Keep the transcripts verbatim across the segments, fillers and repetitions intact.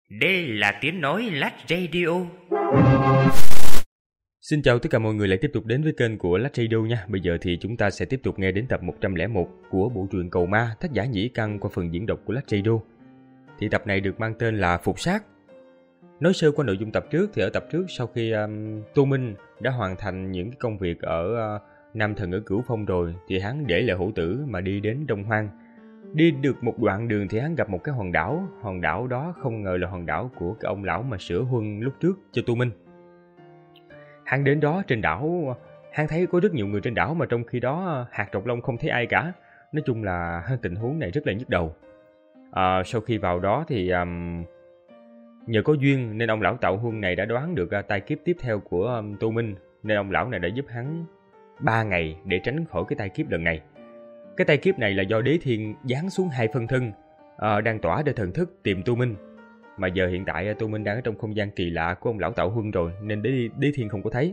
Đây là tiếng nói Lách Radio. Xin chào tất cả mọi người lại tiếp tục đến với kênh của Lách Radio nha. Bây giờ thì chúng ta sẽ tiếp tục nghe đến tập một trăm lẻ một của bộ truyện Cầu Ma, tác giả Nhĩ Căn qua phần diễn đọc của Lách Radio. Thì tập này được mang tên là Phục Sát. Nói sơ qua nội dung tập trước thì ở tập trước sau khi um, Tô Minh đã hoàn thành những cái công việc ở uh, Nam Thần ở Cửu Phong rồi thì hắn để lại hổ tử mà đi đến Đông Hoang. Đi được một đoạn đường thì hắn gặp một cái hòn đảo. Hòn đảo đó không ngờ là hòn đảo của cái ông lão mà sửa huân lúc trước cho Tô Minh. Hắn đến đó trên đảo, hắn thấy có rất nhiều người trên đảo mà trong khi đó hạt trọc lông không thấy ai cả. Nói chung là tình huống này rất là nhức đầu. À, sau khi vào đó thì um, nhờ có duyên nên ông lão tạo huân này đã đoán được uh, tai kiếp tiếp theo của um, Tô Minh. Nên ông lão này đã giúp hắn ba ngày để tránh khỏi cái tai kiếp lần này. Cái tai kiếp này là do Đế Thiên giáng xuống hai phân thân, uh, đang tỏa ra thần thức tìm Tô Minh. Mà giờ hiện tại Tô Minh đang ở trong không gian kỳ lạ của ông lão tạo huân rồi nên Đế, Đế Thiên không có thấy.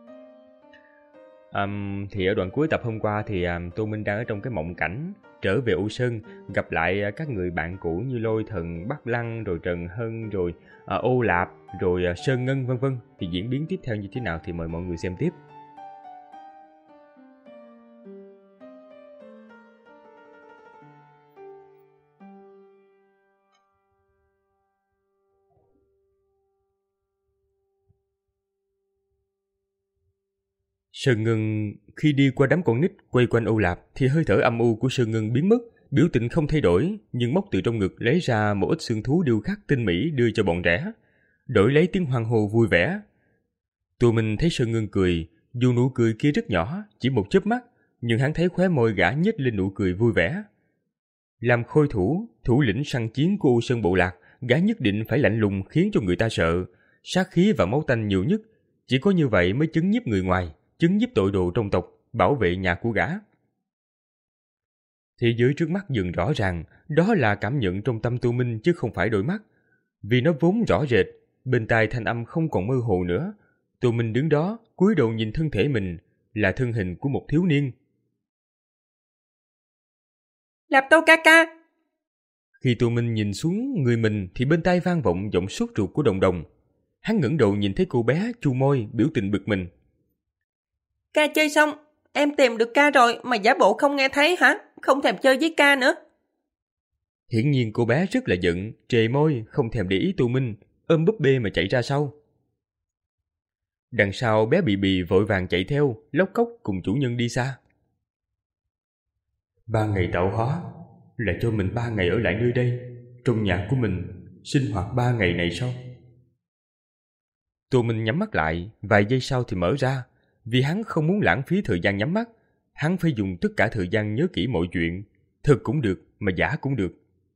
Um, thì ở đoạn cuối tập hôm qua thì um, Tô Minh đang ở trong cái mộng cảnh trở về U Sơn, gặp lại uh, các người bạn cũ như Lôi Thần, Bắc Lăng, rồi Trần Hân, rồi uh, Ô Lạp, rồi uh, Sơn Ngân vân vân. Thì diễn biến tiếp theo như thế nào thì mời mọi người xem tiếp. Sơn Ngân khi đi qua đám con nít quay quanh Âu Lạp thì hơi thở âm u của Sơn Ngân biến mất, biểu tình không thay đổi, nhưng móc từ trong ngực lấy ra một ít xương thú điêu khắc tinh mỹ đưa cho bọn trẻ, đổi lấy tiếng hoan hô vui vẻ. Tô Minh thấy Sơn Ngân cười, dù nụ cười kia rất nhỏ, chỉ một chớp mắt, nhưng hắn thấy khóe môi gã nhếch lên nụ cười vui vẻ. Làm khôi thủ, thủ lĩnh săn chiến của U Sơn Bộ Lạc, gã nhất định phải lạnh lùng khiến cho người ta sợ, sát khí và máu tanh nhiều nhất, chỉ có như vậy mới chấn nhiếp người ngoài, chứng giúp tội đồ trong tộc, bảo vệ nhà của gã. Thế giới trước mắt dần rõ ràng, đó là cảm nhận trong tâm Tô Minh chứ không phải đôi mắt. Vì nó vốn rõ rệt, bên tai thanh âm không còn mơ hồ nữa. Tô Minh đứng đó, cúi đầu nhìn thân thể mình, là thân hình của một thiếu niên. Lạp Tô ca ca! Khi Tô Minh nhìn xuống người mình thì bên tai vang vọng giọng sốt ruột của Đồng Đồng. Hắn ngẩng đầu nhìn thấy cô bé chu môi, biểu tình bực mình. Ca chơi xong, em tìm được ca rồi mà giả bộ không nghe thấy hả? Không thèm chơi với ca nữa. Hiển nhiên cô bé rất là giận, trề môi, không thèm để ý Tô Minh, ôm búp bê mà chạy ra sau. Đằng sau bé Bì Bì vội vàng chạy theo, lóc cóc cùng chủ nhân đi xa. Ba ngày tạo hóa, là cho mình ba ngày ở lại nơi đây, trong nhà của mình, sinh hoạt ba ngày này sao? Tô Minh nhắm mắt lại, vài giây sau thì mở ra. Vì hắn không muốn lãng phí thời gian nhắm mắt, hắn phải dùng tất cả thời gian nhớ kỹ mọi chuyện, thật cũng được mà giả cũng được.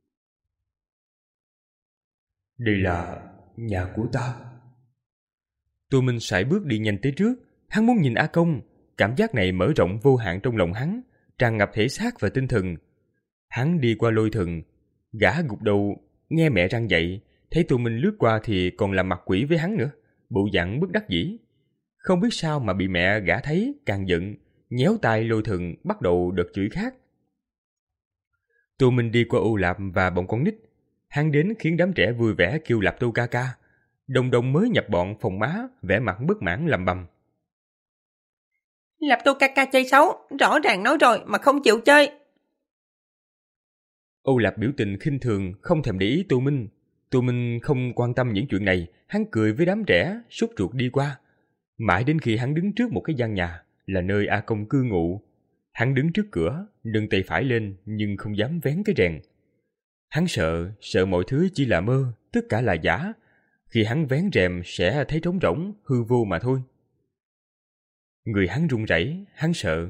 Đây là nhà của ta. Tô Minh sải bước đi nhanh tới trước, hắn muốn nhìn A Công, cảm giác này mở rộng vô hạn trong lòng hắn, tràn ngập thể xác và tinh thần. Hắn đi qua Lôi Thần, gã gục đầu nghe mẹ răng dậy, thấy Tô Minh lướt qua thì còn làm mặt quỷ với hắn nữa, bộ dạng bất đắc dĩ. Không biết sao mà bị mẹ gã thấy càng giận, nhéo tay Lôi Thần bắt đầu đợt chửi khác. Tô Minh đi qua Ô Lạp và bọn con nít, hắn đến khiến đám trẻ vui vẻ kêu Lạp Tô ca ca. Đồng Đồng mới nhập bọn phòng má, vẻ mặt bất mãn lầm bầm. Lạp Tô ca ca chơi xấu, rõ ràng nói rồi mà không chịu chơi. Ô Lạp biểu tình khinh thường, không thèm để ý Tô Minh. Tô Minh không quan tâm những chuyện này, hắn cười với đám trẻ, sốt ruột đi qua. Mãi đến khi hắn đứng trước một cái gian nhà, là nơi A Công cư ngụ. Hắn đứng trước cửa, nâng tay phải lên nhưng không dám vén cái rèn. Hắn sợ, sợ mọi thứ chỉ là mơ, tất cả là giả. Khi hắn vén rèm sẽ thấy trống rỗng, hư vô mà thôi. Người hắn run rẩy, hắn sợ.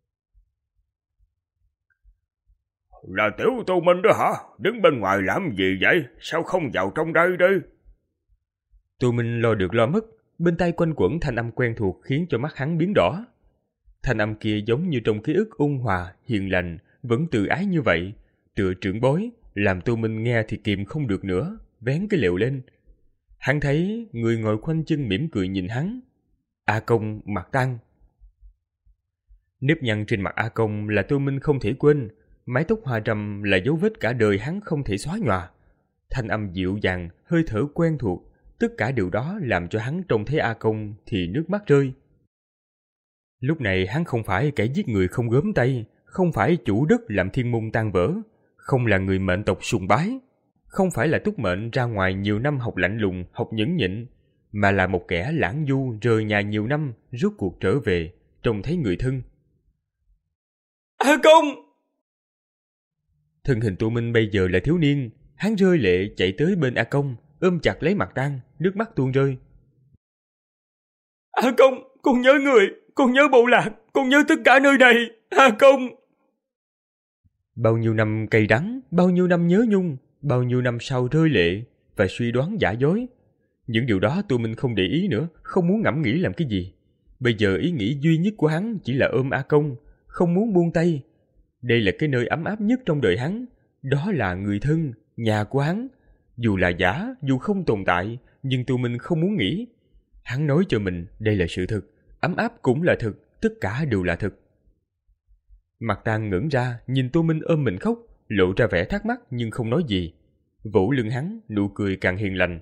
Là tiểu Tô Minh đó hả? Đứng bên ngoài làm gì vậy? Sao không vào trong đây đi? Tô Minh lo được lo mất. Bên tai quanh quẩn thanh âm quen thuộc khiến cho mắt hắn biến đỏ. Thanh âm kia giống như trong ký ức ôn hòa, hiền lành, vẫn tự ái như vậy, tựa trưởng bối, làm Tô Minh nghe thì kìm không được nữa, vén cái lều lên. Hắn thấy người ngồi khoanh chân mỉm cười nhìn hắn. A Công mặt tang. Nếp nhăn trên mặt A Công là Tô Minh không thể quên, mái tóc hoa râm là dấu vết cả đời hắn không thể xóa nhòa. thanh âm dịu dàng, hơi thở quen thuộc, tất cả điều đó làm cho hắn trông thấy A Công thì nước mắt rơi. Lúc này hắn không phải kẻ giết người không gớm tay, không phải chủ đất làm thiên môn tan vỡ, không là người mệnh tộc sùng bái, không phải là túc mệnh ra ngoài nhiều năm học lạnh lùng, học nhẫn nhịn, mà là một kẻ lãng du rời nhà nhiều năm, rốt cuộc trở về, trông thấy người thân. A Công! Thân hình Tô Minh bây giờ là thiếu niên, hắn rơi lệ chạy tới bên A Công, ôm chặt lấy mặt Tang, nước mắt tuôn rơi. A Công, con nhớ người, con nhớ bộ lạc, con nhớ tất cả nơi này, A Công! Bao nhiêu năm cay đắng, bao nhiêu năm nhớ nhung, bao nhiêu năm sau rơi lệ và suy đoán giả dối. Những điều đó Tô Minh không để ý nữa, không muốn ngẫm nghĩ làm cái gì. Bây giờ ý nghĩ duy nhất của hắn chỉ là ôm A Công, không muốn buông tay. Đây là cái nơi ấm áp nhất trong đời hắn, đó là người thân, nhà của hắn. Dù là giả, dù không tồn tại, nhưng Tô Minh không muốn nghĩ. Hắn nói cho mình đây là sự thực, ấm áp cũng là thực, tất cả đều là thực. Mặt Tang ngẩng ra, nhìn Tô Minh ôm mình khóc, lộ ra vẻ thắc mắc nhưng không nói gì. Vỗ lưng hắn, nụ cười càng hiền lành.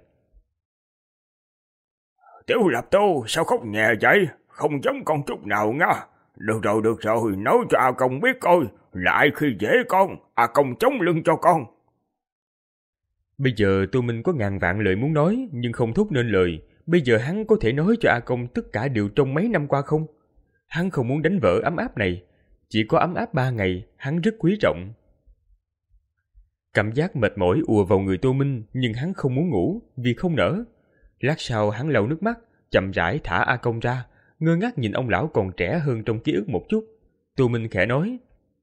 Tiểu Lập Tô, sao khóc nhẹ vậy? Không giống con chút nào nha. Được rồi, được rồi, nói cho A Công biết coi, là ai khi dễ con, A Công chống lưng cho con. Bây giờ Tô Minh có ngàn vạn lời muốn nói, nhưng không thốt nên lời. Bây giờ hắn có thể nói cho A Công tất cả điều trong mấy năm qua không? Hắn không muốn đánh vỡ ấm áp này. Chỉ có ấm áp ba ngày, hắn rất quý trọng. Cảm giác mệt mỏi ùa vào người Tô Minh, nhưng hắn không muốn ngủ, vì không nỡ. Lát sau hắn lau nước mắt, chậm rãi thả A Công ra, ngơ ngác nhìn ông lão còn trẻ hơn trong ký ức một chút. Tô Minh khẽ nói: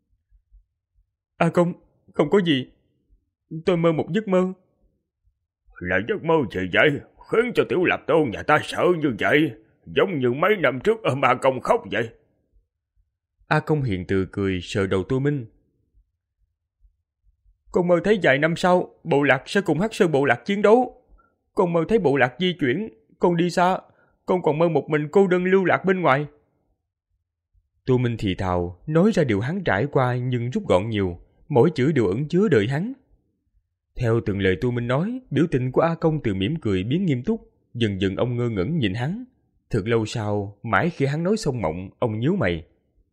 A Công, không có gì. Tôi mơ một giấc mơ. Là giấc mơ gì vậy? Khiến cho Tiểu Lập Tô nhà ta sợ như vậy, giống như mấy năm trước ôm A Công khóc vậy. A Công hiền từ cười sờ đầu Tô Minh. Con mơ thấy vài năm sau, bộ lạc sẽ cùng Hắc Sơn bộ lạc chiến đấu. Con mơ thấy bộ lạc di chuyển, con đi xa, con còn mơ một mình cô đơn lưu lạc bên ngoài. Tô Minh thì thào, nói ra điều hắn trải qua nhưng rút gọn nhiều, mỗi chữ đều ẩn chứa đời hắn. Theo từng lời Tô Minh nói, biểu tình của A Công từ mỉm cười biến nghiêm túc, dần dần ông ngơ ngẩn nhìn hắn. Thật lâu sau, mãi khi hắn nói xong mộng, ông nhíu mày.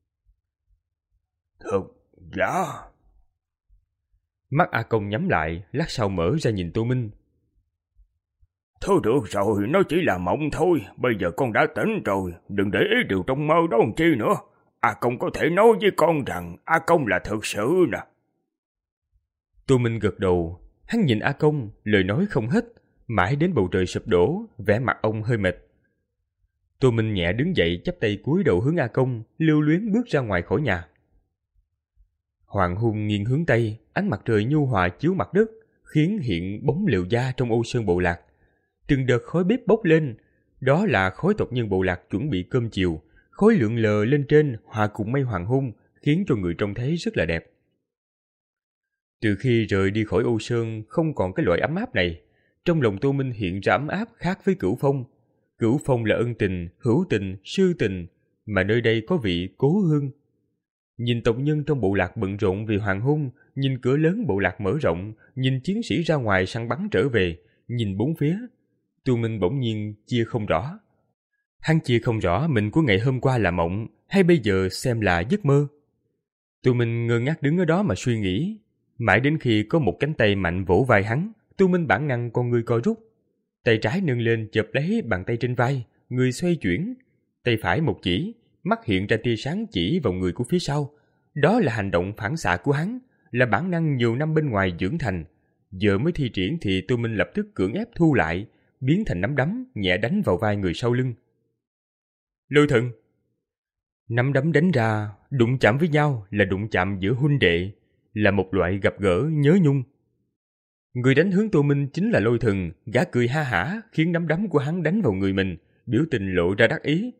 Thật giả. Mắt A Công nhắm lại, lát sau mở ra nhìn Tô Minh. Thôi được rồi, nó chỉ là mộng thôi, bây giờ con đã tỉnh rồi, đừng để ý điều trong mơ đó làm chi nữa. A Công có thể nói với con rằng A Công là thực sự nè. Tô Minh gật đầu, hắn nhìn A Công, lời nói không hết, mãi đến bầu trời sụp đổ, vẻ mặt ông hơi mệt. Tô Minh nhẹ đứng dậy chắp tay cúi đầu hướng A Công, lưu luyến bước ra ngoài khỏi nhà. Hoàng hôn nghiêng hướng tây, ánh mặt trời nhu hòa chiếu mặt đất, khiến hiện bóng liều da trong ô sơn bộ lạc. Từng đợt khói bếp bốc lên, đó là khói tộc nhân bộ lạc chuẩn bị cơm chiều, khói lượn lờ lên trên hòa cùng mây hoàng hôn, khiến cho người trông thấy rất là đẹp. Từ khi rời đi khỏi ô sơn không còn cái loại ấm áp này, trong lòng Tô Minh hiện ra ấm áp khác với Cửu Phong. Cửu Phong là ân tình, hữu tình, sư tình, mà nơi đây có vị cố hương. Nhìn tộc nhân trong bộ lạc bận rộn vì hoàng hôn, nhìn cửa lớn bộ lạc mở rộng, nhìn chiến sĩ ra ngoài săn bắn trở về, nhìn bốn phía, Tô Minh bỗng nhiên chia không rõ. Hắn chia không rõ mình của ngày hôm qua là mộng, hay bây giờ xem là giấc mơ. Tô Minh ngơ ngác đứng ở đó mà suy nghĩ, mãi đến khi có một cánh tay mạnh vỗ vai hắn, Tô Minh bản năng con người co rút. Tay trái nâng lên chộp lấy bàn tay trên vai, người xoay chuyển, tay phải một chỉ, mắt hiện ra tia sáng chỉ vào người của phía sau. Đó là hành động phản xạ của hắn, là bản năng nhiều năm bên ngoài dưỡng thành. Giờ mới thi triển thì Tô Minh lập tức cưỡng ép thu lại, biến thành nắm đấm nhẹ đánh vào vai người sau lưng. Lôi Thần! Nắm đấm đánh ra, đụng chạm với nhau là đụng chạm giữa huynh đệ, là một loại gặp gỡ nhớ nhung. Người đánh hướng Tô Minh chính là Lôi Thần, gã cười ha hả khiến nắm đấm của hắn đánh vào người mình, biểu tình lộ ra đắc ý.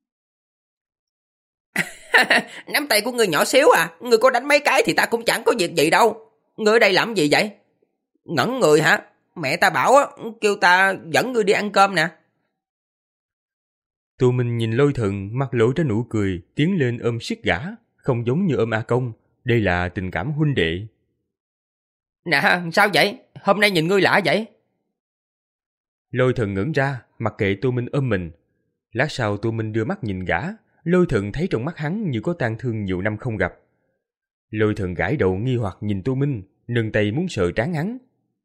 Nắm tay của ngươi nhỏ xíu à, ngươi có đánh mấy cái thì ta cũng chẳng có việc gì đâu. Ngươi ở đây làm gì vậy? Ngẩn người hả? Mẹ ta bảo á, kêu ta dẫn ngươi đi ăn cơm nè. Tô Minh nhìn Lôi Thần, mặt lộ ra nụ cười, tiến lên ôm siết gã, không giống như ôm A Công, đây là tình cảm huynh đệ. Nè, sao vậy? hôm nay nhìn ngươi lạ vậy? Lôi Thần ngẩng ra, mặc kệ Tô Minh ôm mình. Lát sau Tô Minh đưa mắt nhìn gã, Lôi Thần thấy trong mắt hắn như có tang thương nhiều năm không gặp. Lôi Thần gãi đầu nghi hoặc nhìn Tô Minh, nâng tay muốn sờ trán hắn.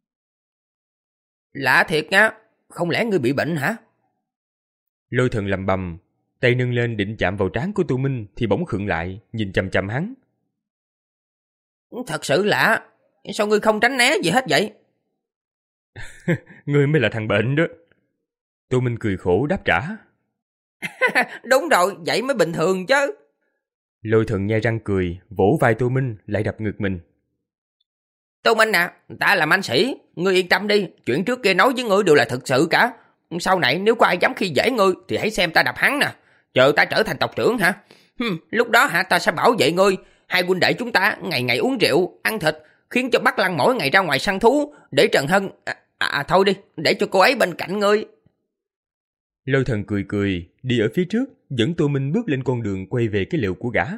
Lạ thiệt nha, không lẽ ngươi bị bệnh hả? Lôi Thần lầm bầm, tay nâng lên định chạm vào trán của Tô Minh thì bỗng khựng lại, nhìn chằm chằm hắn. Thật sự lạ, sao ngươi không tránh né gì hết vậy? Ngươi mới là thằng bệnh đó. Tô Minh cười khổ đáp trả. Đúng rồi, vậy mới bình thường chứ. Lôi Thần nhe răng cười, vỗ vai Tô Minh lại đập ngực mình. Tô Minh à, ta là anh sĩ, ngươi yên tâm đi, chuyện trước kia nói với ngươi đều là thực sự cả. Sau này nếu có ai dám khi dễ ngươi thì hãy xem ta đập hắn nè, chờ ta trở thành tộc trưởng hả? Hừm, lúc đó hả ta sẽ bảo vệ ngươi, hai huynh đệ chúng ta ngày ngày uống rượu, ăn thịt, khiến cho Bắc Lăng mỗi ngày ra ngoài săn thú, để Trần Hân... À, à thôi đi, để cho cô ấy bên cạnh ngươi. Lôi Thần cười cười, đi ở phía trước, dẫn Tô Minh bước lên con đường quay về cái lều của gã.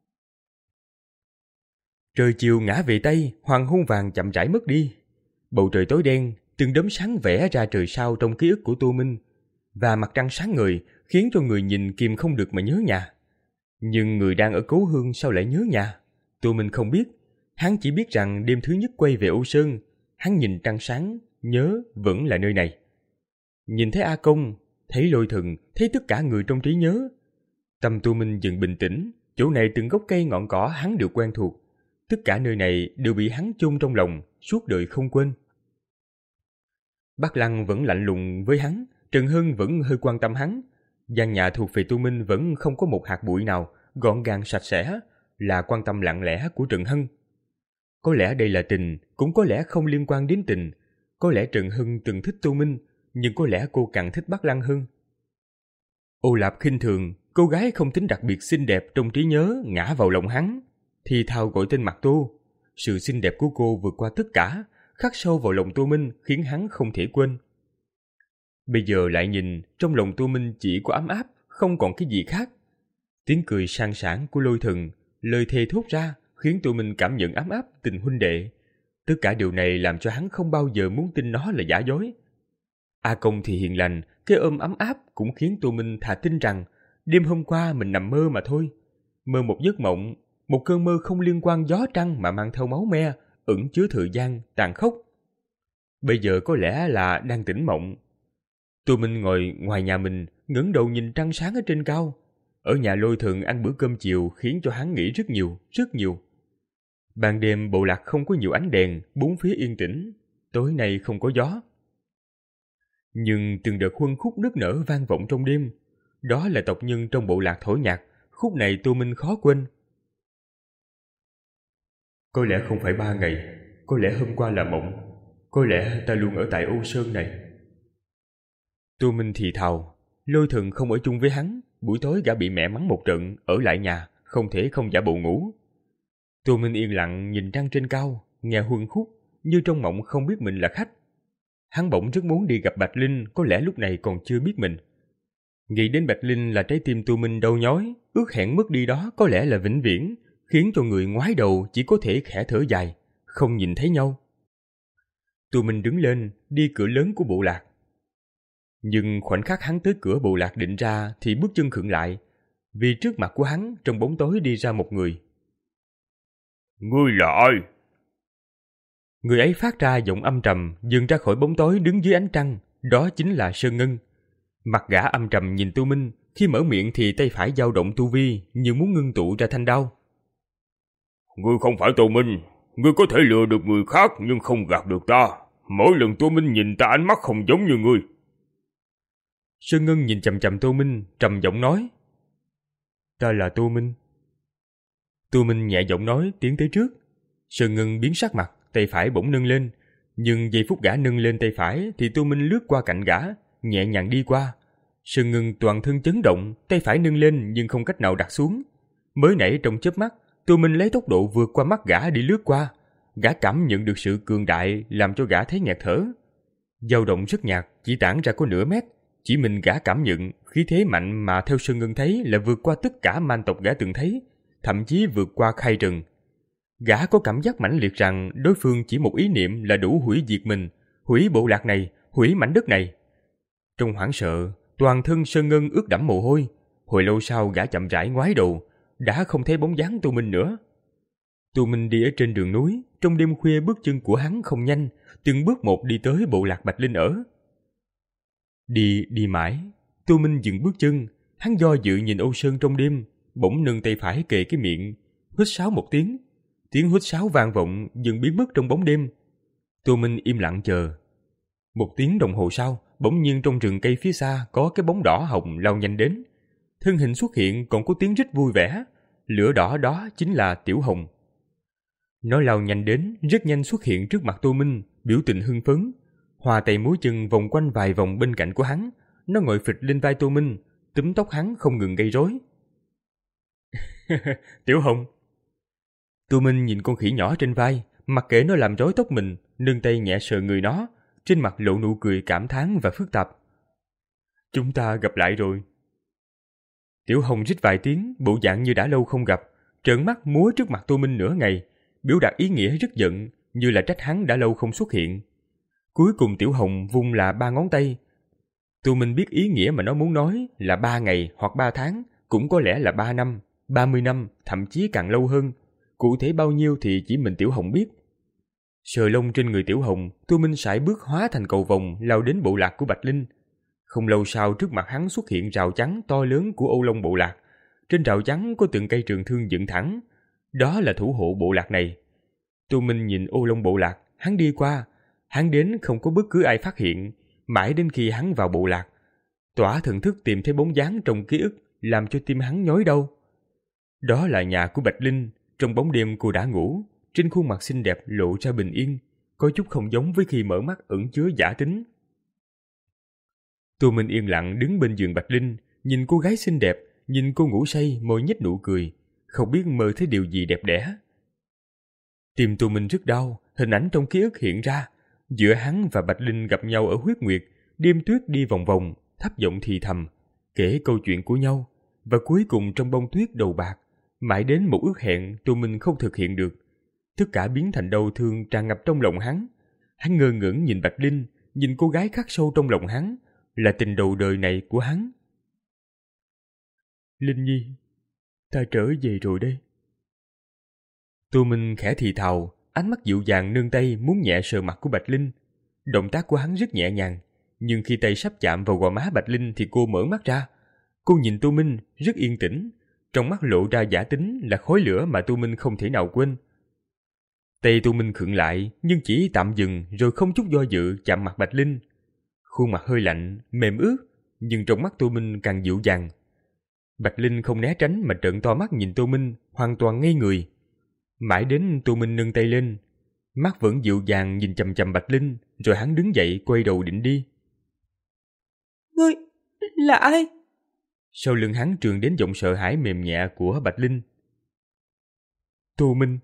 Trời chiều ngã về Tây, hoàng hôn vàng chậm rãi mất đi. Bầu trời tối đen, từng đốm sáng vẽ ra trời sao trong ký ức của Tô Minh, và mặt trăng sáng ngời khiến cho người nhìn kìm không được mà nhớ nhà. Nhưng người đang ở Cố Hương sao lại nhớ nhà? Tô Minh không biết, hắn chỉ biết rằng đêm thứ nhất quay về Âu Sơn, hắn nhìn trăng sáng, nhớ vẫn là nơi này. Nhìn thấy A Công, thấy Lôi Thần, thấy tất cả người trong trí nhớ. Tâm Tô Minh dần bình tĩnh, chỗ này từng gốc cây ngọn cỏ hắn đều quen thuộc. Tất cả nơi này đều bị hắn chôn trong lòng, suốt đời không quên. Bắc Lăng vẫn lạnh lùng với hắn, Trần Hân vẫn hơi quan tâm hắn. Gian nhà thuộc về Tô Minh vẫn không có một hạt bụi nào, gọn gàng sạch sẽ, là quan tâm lặng lẽ của Trần Hân. Có lẽ đây là tình, cũng có lẽ không liên quan đến tình. Có lẽ Trần Hân từng thích Tô Minh, nhưng có lẽ cô càng thích Bắc Lăng hơn. Ô Lạp khinh thường, cô gái không tính đặc biệt xinh đẹp trong trí nhớ ngã vào lòng hắn, thì thào gọi tên Mạc Tô. Sự xinh đẹp của cô vượt qua tất cả, khắc sâu vào lòng Tô Minh khiến hắn không thể quên. Bây giờ lại nhìn, trong lòng Tô Minh chỉ có ấm áp, không còn cái gì khác. Tiếng cười sang sảng của Lôi Thần, lời thề thốt ra khiến Tô Minh cảm nhận ấm áp tình huynh đệ. Tất cả điều này làm cho hắn không bao giờ muốn tin nó là giả dối. A Công thì hiền lành, cái ôm ấm áp cũng khiến Tô Minh thà tin rằng đêm hôm qua mình nằm mơ mà thôi. Mơ một giấc mộng, một cơn mơ không liên quan gió trăng mà mang theo máu me, ẩn chứa thời gian, tàn khốc. Bây giờ có lẽ là đang tỉnh mộng. Tô Minh ngồi ngoài nhà mình, ngẩng đầu nhìn trăng sáng ở trên cao. Ở nhà Lôi Thần ăn bữa cơm chiều khiến cho hắn nghĩ rất nhiều, rất nhiều. Ban đêm bộ lạc không có nhiều ánh đèn, bốn phía yên tĩnh, tối nay không có gió. Nhưng từng đợt huân khúc nức nở vang vọng trong đêm. Đó là tộc nhân trong bộ lạc thổi nhạc, khúc này Tô Minh khó quên. Có lẽ không phải ba ngày, có lẽ hôm qua là mộng, có lẽ ta luôn ở tại Âu Sơn này. Tô Minh thì thào, Lôi Thần không ở chung với hắn, buổi tối gã bị mẹ mắng một trận, ở lại nhà, không thể không giả bộ ngủ. Tô Minh yên lặng nhìn trăng trên cao, nghe huân khúc, như trong mộng không biết mình là khách. Hắn bỗng rất muốn đi gặp Bạch Linh, có lẽ lúc này còn chưa biết mình. Nghĩ đến Bạch Linh là trái tim Tô Minh đau nhói, ước hẹn mất đi đó có lẽ là vĩnh viễn, khiến cho người ngoái đầu chỉ có thể khẽ thở dài, không nhìn thấy nhau. Tô Minh đứng lên, đi cửa lớn của bộ lạc. Nhưng khoảnh khắc hắn tới cửa bộ lạc định ra thì bước chân khựng lại, vì trước mặt của hắn trong bóng tối đi ra một người. Ngươi là ai? Người ấy phát ra giọng âm trầm, dừng ra khỏi bóng tối đứng dưới ánh trăng, đó chính là Sơn Ngân. Mặt gã âm trầm nhìn Tô Minh, khi mở miệng thì tay phải dao động tu vi, như muốn ngưng tụ ra thanh đao. Ngươi không phải Tô Minh, ngươi có thể lừa được người khác nhưng không gạt được ta. Mỗi lần Tô Minh nhìn ta ánh mắt không giống như ngươi. Sơn Ngân nhìn chằm chằm Tô Minh, trầm giọng nói. Ta là Tô Minh. Tô Minh nhẹ giọng nói, tiến tới trước. Sơn Ngân biến sắc mặt, tay phải bỗng nâng lên. Nhưng giây phút gã nâng lên tay phải thì Tô Minh lướt qua cạnh gã, nhẹ nhàng đi qua. Sơn Ngân toàn thân chấn động, tay phải nâng lên nhưng không cách nào đặt xuống. Mới nãy trong chớp mắt, Tô Minh lấy tốc độ vượt qua mắt gã đi lướt qua. Gã cảm nhận được sự cường đại làm cho gã thấy nghẹt thở. Dao động rất nhạt, chỉ tản ra có nửa mét. Chỉ mình gã cảm nhận khí thế mạnh mà theo Sơn Ngân thấy là vượt qua tất cả man tộc gã từng thấy, thậm chí vượt qua Khai Trần. Gã có cảm giác mãnh liệt rằng đối phương chỉ một ý niệm là đủ hủy diệt mình, hủy bộ lạc này, hủy mảnh đất này. Trong hoảng sợ, toàn thân Sơn Ngân ướt đẫm mồ hôi. Hồi lâu sau gã chậm rãi ngoái đầu, đã không thấy bóng dáng Tô Minh nữa. Tô Minh đi ở trên đường núi, trong đêm khuya bước chân của hắn không nhanh, từng bước một đi tới bộ lạc Bạch Linh ở. Đi, đi mãi, Tô Minh dừng bước chân, hắn do dự nhìn Âu Sơn trong đêm, bỗng nâng tay phải kề cái miệng, huýt sáo một tiếng. Tiếng huýt sáo vang vọng dần biến mất trong bóng đêm. Tô Minh im lặng chờ. Một tiếng đồng hồ sau, bỗng nhiên trong rừng cây phía xa có cái bóng đỏ hồng lao nhanh đến. Thân hình xuất hiện còn có tiếng rít vui vẻ. Lửa đỏ đó chính là Tiểu Hồng. Nó lao nhanh đến, rất nhanh xuất hiện trước mặt Tô Minh, biểu tình hưng phấn. Hòa tay múa chân vòng quanh vài vòng bên cạnh của hắn. Nó ngồi phịch lên vai Tô Minh, túm tóc hắn không ngừng gây rối. Tiểu Hồng. Tô Minh nhìn con khỉ nhỏ trên vai, mặc kệ nó làm rối tóc mình, nâng tay nhẹ sờ người nó, trên mặt lộ nụ cười cảm thán và phức tạp. Chúng ta gặp lại rồi. Tiểu Hồng rít vài tiếng, bộ dạng như đã lâu không gặp, trợn mắt múa trước mặt Tô Minh nửa ngày, biểu đạt ý nghĩa rất giận, như là trách hắn đã lâu không xuất hiện. Cuối cùng Tiểu Hồng vung là ba ngón tay. Tô Minh biết ý nghĩa mà nó muốn nói là ba ngày hoặc ba tháng, cũng có lẽ là ba năm, ba mươi năm, thậm chí càng lâu hơn. Cụ thể bao nhiêu thì chỉ mình Tiểu Hồng biết. Sờ lông trên người Tiểu Hồng, Tô Minh sải bước hóa thành cầu vồng lao đến bộ lạc của Bạch Linh. Không lâu sau trước mặt hắn xuất hiện rào chắn to lớn của Ô Long bộ lạc. Trên rào chắn có từng cây trường thương dựng thẳng. Đó là thủ hộ bộ lạc này. Tô Minh nhìn Ô Long bộ lạc, hắn đi qua. Hắn đến không có bất cứ ai phát hiện, mãi đến khi hắn vào bộ lạc. Tỏa thần thức tìm thấy bóng dáng trong ký ức, làm cho tim hắn nhói đau. Đó là nhà của Bạch Linh. Trong bóng đêm cô đã ngủ, trên khuôn mặt xinh đẹp lộ ra bình yên, có chút không giống với khi mở mắt ẩn chứa giả tính. Tô Minh yên lặng đứng bên giường Bạch Linh, nhìn cô gái xinh đẹp, nhìn cô ngủ say môi nhếch nụ cười, không biết mơ thấy điều gì đẹp đẽ. Tim Tô Minh rất đau, hình ảnh trong ký ức hiện ra, giữa hắn và Bạch Linh gặp nhau ở huyết nguyệt, đêm tuyết đi vòng vòng, thấp giọng thì thầm, kể câu chuyện của nhau, và cuối cùng trong bông tuyết đầu bạc, mãi đến một ước hẹn Tô Minh không thực hiện được. Tất cả biến thành đau thương tràn ngập trong lòng hắn. Hắn ngơ ngẩn nhìn Bạch Linh, nhìn cô gái khắc sâu trong lòng hắn, là tình đầu đời này của hắn. Linh Nhi, ta trở về rồi đây. Tô Minh khẽ thì thào, ánh mắt dịu dàng nâng tay muốn nhẹ sờ mặt của Bạch Linh. Động tác của hắn rất nhẹ nhàng, nhưng khi tay sắp chạm vào gò má Bạch Linh thì cô mở mắt ra. Cô nhìn Tô Minh rất yên tĩnh, trong mắt lộ ra giả tính là khói lửa mà Tô Minh không thể nào quên. Tay Tô Minh khựng lại, nhưng chỉ tạm dừng rồi không chút do dự chạm mặt Bạch Linh. Khuôn mặt hơi lạnh, mềm ướt, nhưng trong mắt Tô Minh càng dịu dàng. Bạch Linh không né tránh mà trợn to mắt nhìn Tô Minh, hoàn toàn ngây người. Mãi đến Tô Minh nâng tay lên, mắt vẫn dịu dàng nhìn chằm chằm Bạch Linh, rồi hắn đứng dậy quay đầu định đi. Ngươi là ai? Sau lưng hắn truyền đến giọng sợ hãi mềm nhẹ của Bạch Linh. Tô Minh.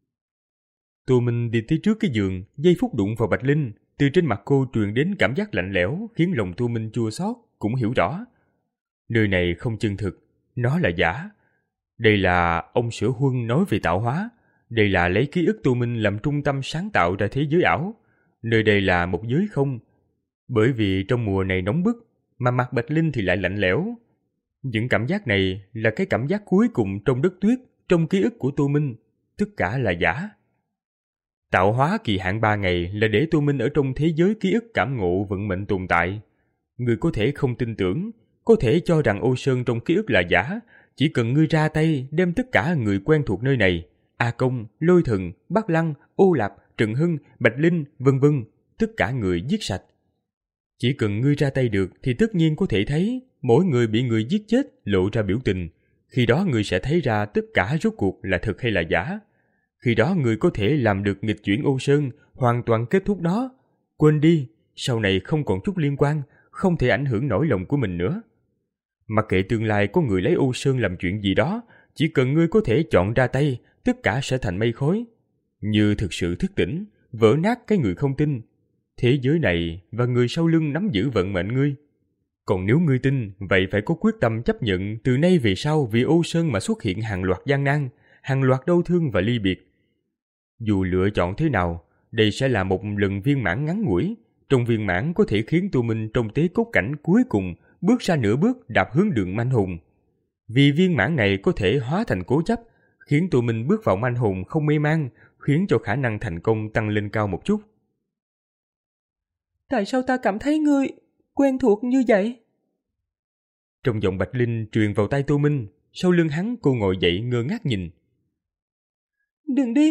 Tô Minh đi tới trước cái giường, giây phút đụng vào Bạch Linh, từ trên mặt cô truyền đến cảm giác lạnh lẽo khiến lòng Tô Minh chua xót, cũng hiểu rõ. Nơi này không chân thực, nó là giả. Đây là ông Sửa Huân nói về tạo hóa, đây là lấy ký ức Tô Minh làm trung tâm sáng tạo ra thế giới ảo. Nơi đây là một giới không, bởi vì trong mùa này nóng bức, mà mặt Bạch Linh thì lại lạnh lẽo. Những cảm giác này là cái cảm giác cuối cùng trong đất tuyết, trong ký ức của Tô Minh, tất cả là giả. Tạo hóa kỳ hạn ba ngày là để Tô Minh ở trong thế giới ký ức cảm ngộ vận mệnh tồn tại. Người có thể không tin tưởng, có thể cho rằng Ô Sơn trong ký ức là giả, chỉ cần ngươi ra tay đem tất cả người quen thuộc nơi này, A Công, Lôi Thần, Bắc Lăng, Ô Lạp, Trần Hưng, Bạch Linh, vân vân, tất cả người giết sạch. Chỉ cần ngươi ra tay được thì tất nhiên có thể thấy mỗi người bị người giết chết lộ ra biểu tình. Khi đó người sẽ thấy ra tất cả rốt cuộc là thật hay là giả. Khi đó người có thể làm được nghịch chuyển Ô Sơn, hoàn toàn kết thúc nó. Quên đi, sau này không còn chút liên quan, không thể ảnh hưởng nỗi lòng của mình nữa. Mặc kệ tương lai có người lấy Ô Sơn làm chuyện gì đó, chỉ cần ngươi có thể chọn ra tay, tất cả sẽ thành mây khói. Như thực sự thức tỉnh, vỡ nát cái người không tin. Thế giới này và người sau lưng nắm giữ vận mệnh ngươi. Còn nếu ngươi tin, vậy phải có quyết tâm chấp nhận từ nay về sau vì Ô Sơn mà xuất hiện hàng loạt gian nan, hàng loạt đau thương và ly biệt. Dù lựa chọn thế nào, đây sẽ là một lần viên mãn ngắn ngủi. Trong viên mãn có thể khiến Tô Minh trong tế cốt cảnh cuối cùng bước ra nửa bước đạp hướng đường manh hùng. Vì viên mãn này có thể hóa thành cố chấp, khiến Tô Minh bước vào manh hùng không mê man, khiến cho khả năng thành công tăng lên cao một chút. Tại sao ta cảm thấy ngươi quen thuộc như vậy? Trong giọng Bạch Linh truyền vào tai Tô Minh, sau lưng hắn cô ngồi dậy ngơ ngác nhìn. Đừng đi.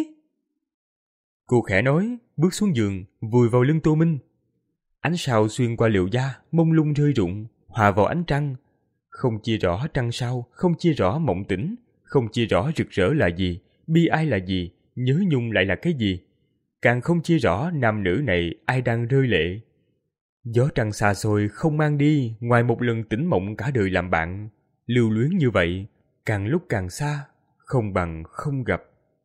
Cô khẽ nói, bước xuống giường, vùi vào lưng Tô Minh. Ánh sao xuyên qua liều da, mông lung rơi rụng, hòa vào ánh trăng. Không chia rõ trăng sao, không chia rõ mộng tỉnh, không chia rõ rực rỡ là gì, bi ai là gì, nhớ nhung lại là cái gì. Càng không chia rõ nam nữ này ai đang rơi lệ. Gió trăng xa xôi không mang đi ngoài một lần tỉnh mộng cả đời làm bạn. Lưu luyến như vậy, càng lúc càng xa, không bằng không gặp.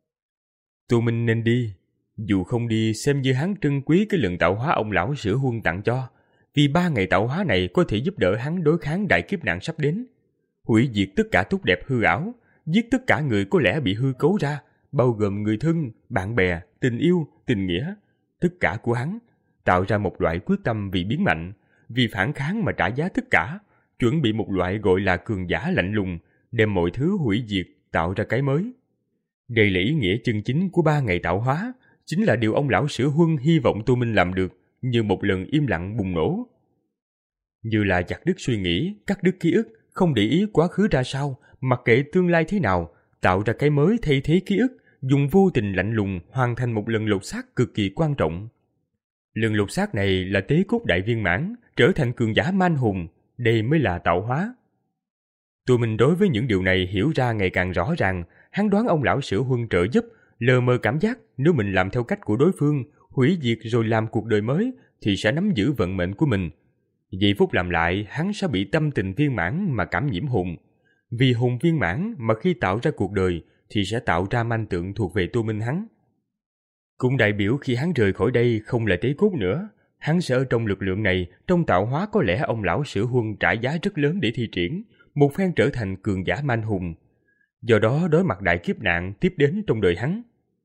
Tô Minh nên đi. Dù không đi, xem như hắn trân quý cái lần tạo hóa ông lão sửa huân tặng cho. Vì ba ngày tạo hóa này có thể giúp đỡ hắn đối kháng đại kiếp nạn sắp đến. Hủy diệt tất cả tốt đẹp hư ảo, giết tất cả người có lẽ bị hư cấu ra, bao gồm người thân, bạn bè, tình yêu, tình nghĩa, tất cả của hắn, tạo ra một loại quyết tâm vì biến mạnh, vì phản kháng mà trả giá tất cả, chuẩn bị một loại gọi là cường giả lạnh lùng, đem mọi thứ hủy diệt, tạo ra cái mới. Đây là ý nghĩa chân chính của ba ngày tạo hóa, chính là điều ông lão sửa huân hy vọng Tô Minh làm được, như một lần im lặng bùng nổ. Như là chặt đứt suy nghĩ, cắt đứt ký ức, không để ý quá khứ ra sao, mặc kệ tương lai thế nào, tạo ra cái mới thay thế ký ức, dùng vô tình lạnh lùng hoàn thành một lần lột xác cực kỳ quan trọng. Lần lột xác này là tế cốt đại viên mãn, trở thành cường giả man hùng, đây mới là tạo hóa. Tụi mình đối với những điều này hiểu ra ngày càng rõ ràng, hắn đoán ông lão sửa huân trợ giúp, lờ mờ cảm giác nếu mình làm theo cách của đối phương, hủy diệt rồi làm cuộc đời mới, thì sẽ nắm giữ vận mệnh của mình. Giây phút làm lại, hắn sẽ bị tâm tình viên mãn mà cảm nhiễm hùng. Vì hùng viên mãn mà khi tạo ra cuộc đời, thì sẽ tạo ra manh tượng thuộc về Tô Minh hắn. Cũng đại biểu khi hắn rời khỏi đây không là tế cốt nữa, hắn sẽ ở trong lực lượng này, trong tạo hóa có lẽ ông lão sửa huân trả giá rất lớn để thi triển, một phen trở thành cường giả man hùng. Do đó đối mặt đại kiếp nạn tiếp đến trong đời hắn.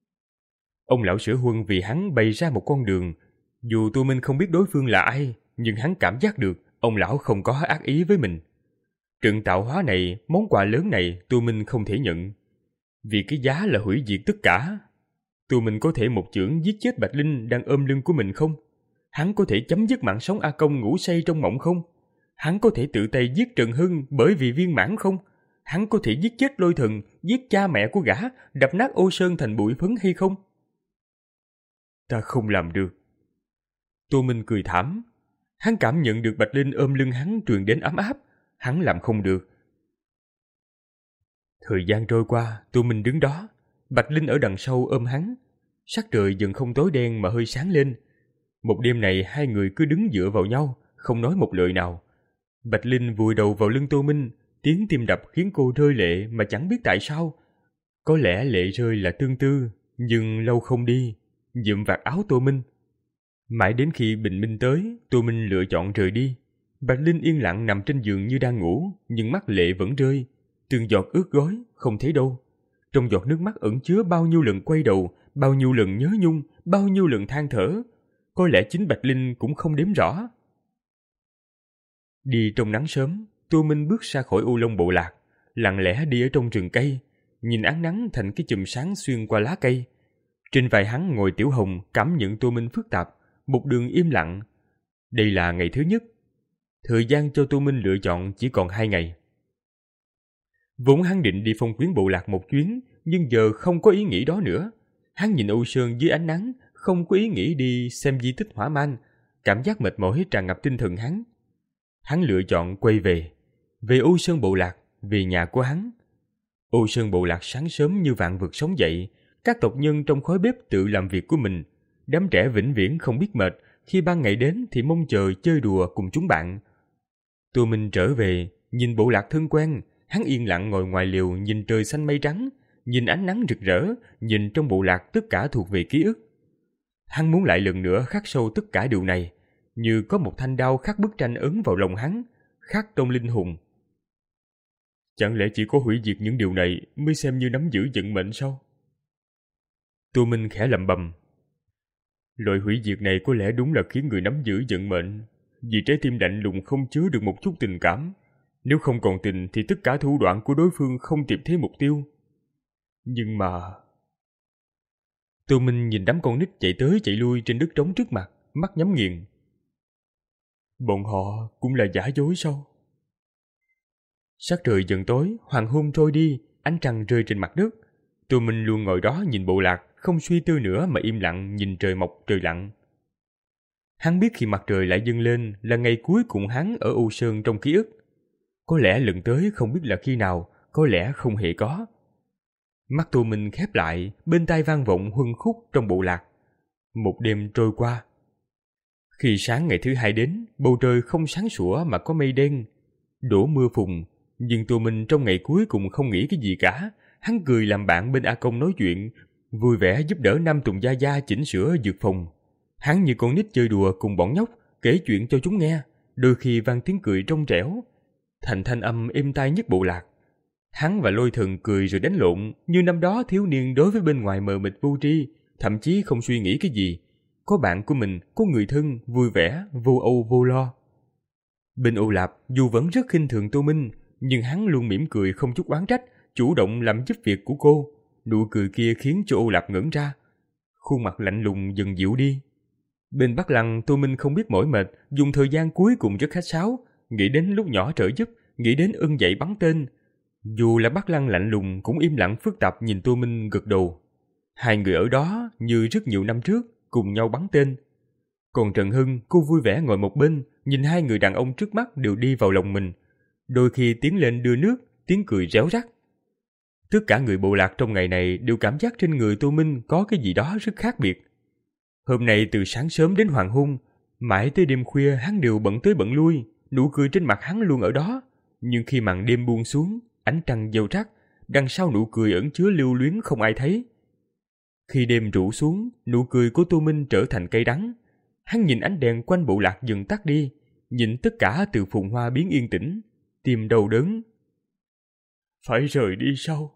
Ông lão sửa huân vì hắn bày ra một con đường, dù Tô Minh không biết đối phương là ai, nhưng hắn cảm giác được ông lão không có ác ý với mình. Trận tạo hóa này, món quà lớn này Tô Minh không thể nhận. Vì cái giá là hủy diệt tất cả. Tô Minh có thể một chưởng giết chết Bạch Linh đang ôm lưng của mình không? Hắn có thể chấm dứt mạng sống A Công ngủ say trong mộng không? Hắn có thể tự tay giết Trần Hưng bởi vì viên mãn không? Hắn có thể giết chết Lôi Thần, giết cha mẹ của gã, đập nát Ô Sơn thành bụi phấn hay không? Ta không làm được. Tô Minh cười thảm. Hắn cảm nhận được Bạch Linh ôm lưng hắn truyền đến ấm áp. Hắn làm không được. Thời gian trôi qua, Tô Minh đứng đó. Bạch Linh ở đằng sau ôm hắn. Sắc trời dần không tối đen mà hơi sáng lên. Một đêm này hai người cứ đứng dựa vào nhau, không nói một lời nào. Bạch Linh vùi đầu vào lưng Tô Minh, tiếng tim đập khiến cô rơi lệ mà chẳng biết tại sao. Có lẽ lệ rơi là tương tư, nhưng lâu không đi, dụm vạt áo Tô Minh. Mãi đến khi bình minh tới, Tô Minh lựa chọn rời đi. Bạch Linh yên lặng nằm trên giường như đang ngủ, nhưng mắt lệ vẫn rơi. Từng giọt ướt gối, không thấy đâu. Trong giọt nước mắt ẩn chứa bao nhiêu lần quay đầu, bao nhiêu lần nhớ nhung, bao nhiêu lần than thở. Có lẽ chính Bạch Linh cũng không đếm rõ. Đi trong nắng sớm, Tô Minh bước ra khỏi U Long Bộ Lạc, lặng lẽ đi ở trong rừng cây, nhìn ánh nắng thành cái chùm sáng xuyên qua lá cây. Trên vai hắn ngồi Tiểu Hồng cảm nhận Tô Minh phức tạp, một đường im lặng. Đây là ngày thứ nhất. Thời gian cho Tô Minh lựa chọn chỉ còn hai ngày. Vốn hắn định đi Phong Quyến Bộ Lạc một chuyến, nhưng giờ không có ý nghĩ đó nữa. Hắn nhìn Âu Sơn dưới ánh nắng, không có ý nghĩ đi xem di tích Hỏa Man. Cảm giác mệt mỏi tràn ngập tinh thần hắn. Hắn lựa chọn quay về. Về Âu Sơn Bộ Lạc, về nhà của hắn. Âu Sơn Bộ Lạc sáng sớm như vạn vật sống dậy. Các tộc nhân trong khói bếp tự làm việc của mình. Đám trẻ vĩnh viễn không biết mệt. Khi ban ngày đến thì mong chờ chơi đùa cùng chúng bạn. Tô Minh trở về, nhìn bộ lạc thân quen. Hắn yên lặng ngồi ngoài liều nhìn trời xanh mây trắng, nhìn ánh nắng rực rỡ, nhìn trong bộ lạc tất cả thuộc về ký ức. Hắn muốn lại lần nữa khắc sâu tất cả điều này, như có một thanh đao khắc bức tranh ấn vào lòng hắn, khắc trong linh hồn. Chẳng lẽ chỉ có hủy diệt những điều này mới xem như nắm giữ vận mệnh sao? Tô Minh khẽ lẩm bẩm. Loại hủy diệt này có lẽ đúng là khiến người nắm giữ vận mệnh, vì trái tim lạnh lùng không chứa được một chút tình cảm. Nếu không còn tình thì tất cả thủ đoạn của đối phương không tìm thấy mục tiêu. Nhưng mà... Tô Minh nhìn đám con nít chạy tới chạy lui trên đất trống trước mặt, mắt nhắm nghiền. Bọn họ cũng là giả dối sao? Sắc trời dần tối, hoàng hôn trôi đi, ánh trăng rơi trên mặt đất. Tô Minh luôn ngồi đó nhìn bộ lạc, không suy tư nữa mà im lặng nhìn trời mọc trời lặn. Hắn biết khi mặt trời lại dâng lên là ngày cuối cùng hắn ở Âu Sơn trong ký ức. Có lẽ lần tới không biết là khi nào, có lẽ không hề có. Mắt Tô Minh khép lại, bên tai vang vọng huân khúc trong bộ lạc. Một đêm trôi qua. Khi sáng ngày thứ hai đến, bầu trời không sáng sủa mà có mây đen, đổ mưa phùn. Nhưng Tô Minh trong ngày cuối cùng không nghĩ cái gì cả. Hắn cười làm bạn bên A Công nói chuyện, vui vẻ giúp đỡ Nam Tùng Gia Gia chỉnh sửa dược phòng. Hắn như con nít chơi đùa cùng bọn nhóc, kể chuyện cho chúng nghe, đôi khi vang tiếng cười trong trẻo, thành thanh âm êm tai nhất bộ lạc. Hắn và Lôi Thần cười rồi đánh lộn, như năm đó thiếu niên đối với bên ngoài mờ mịt vô tri, thậm chí không suy nghĩ cái gì. Có bạn của mình, có người thân, vui vẻ, vô âu vô lo. Bên Ô Lạp, dù vẫn rất khinh thường Tô Minh, nhưng hắn luôn mỉm cười không chút oán trách, chủ động làm giúp việc của cô. Nụ cười kia khiến cho Ô Lạp ngẩn ra. Khuôn mặt lạnh lùng dần dịu đi. Bên Bắc Lăng, Tô Minh không biết mỏi mệt, dùng thời gian cuối cùng rất khách sáo, nghĩ đến lúc nhỏ trợ giúp, nghĩ đến ưng dậy bắn tên. Dù là Bắc Lăng lạnh lùng cũng im lặng phức tạp nhìn Tô Minh gật đầu. Hai người ở đó như rất nhiều năm trước, cùng nhau bắn tên. Còn Trần Hưng, cô vui vẻ ngồi một bên, nhìn hai người đàn ông trước mắt đều đi vào lòng mình. Đôi khi tiến lên đưa nước, tiếng cười réo rắt. Tất cả người bộ lạc trong ngày này đều cảm giác trên người Tô Minh có cái gì đó rất khác biệt. Hôm nay từ sáng sớm đến hoàng hôn, mãi tới đêm khuya hắn đều bận tới bận lui, nụ cười trên mặt hắn luôn ở đó. Nhưng khi màn đêm buông xuống, ánh trăng dầu rắt, đằng sau nụ cười ẩn chứa lưu luyến không ai thấy. Khi đêm rủ xuống, nụ cười của Tô Minh trở thành cay đắng. Hắn nhìn ánh đèn quanh bộ lạc dần tắt đi, nhìn tất cả từ phồn hoa biến yên tĩnh, tim đau đớn. Phải rời đi sao?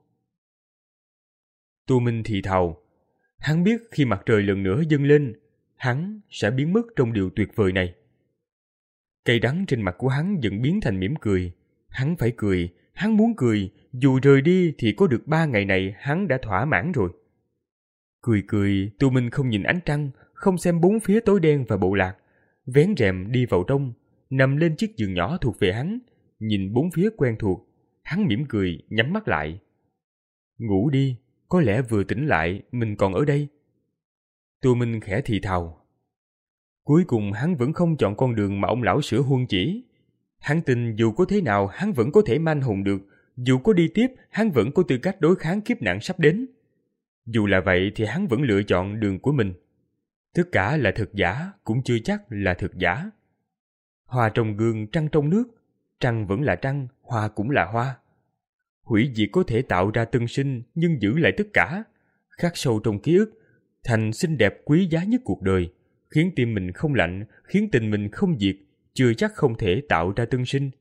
Tô Minh thì thào. Hắn biết khi mặt trời lần nữa dâng lên, hắn sẽ biến mất trong điều tuyệt vời này. Cay đắng trên mặt của hắn dần biến thành mỉm cười. Hắn phải cười, hắn muốn cười, dù rời đi thì có được ba ngày này hắn đã thỏa mãn rồi. Cười cười, Tô Minh không nhìn ánh trăng, không xem bốn phía tối đen và bộ lạc. Vén rèm đi vào trong, nằm lên chiếc giường nhỏ thuộc về hắn, nhìn bốn phía quen thuộc. Hắn mỉm cười, nhắm mắt lại. Ngủ đi, có lẽ vừa tỉnh lại mình còn ở đây. Tô Minh khẽ thì thào. Cuối cùng hắn vẫn không chọn con đường mà ông lão sửa huân chỉ. Hắn tin dù có thế nào hắn vẫn có thể manh hùng được, dù có đi tiếp hắn vẫn có tư cách đối kháng kiếp nạn sắp đến. Dù là vậy thì hắn vẫn lựa chọn đường của mình. Tất cả là thực giả, cũng chưa chắc là thực giả. Hoa trong gương, trăng trong nước. Trăng vẫn là trăng, hoa cũng là hoa. Hủy diệt có thể tạo ra tân sinh, nhưng giữ lại tất cả. Khắc sâu trong ký ức, thành xinh đẹp quý giá nhất cuộc đời. Khiến tim mình không lạnh, khiến tình mình không diệt, chưa chắc không thể tạo ra tân sinh.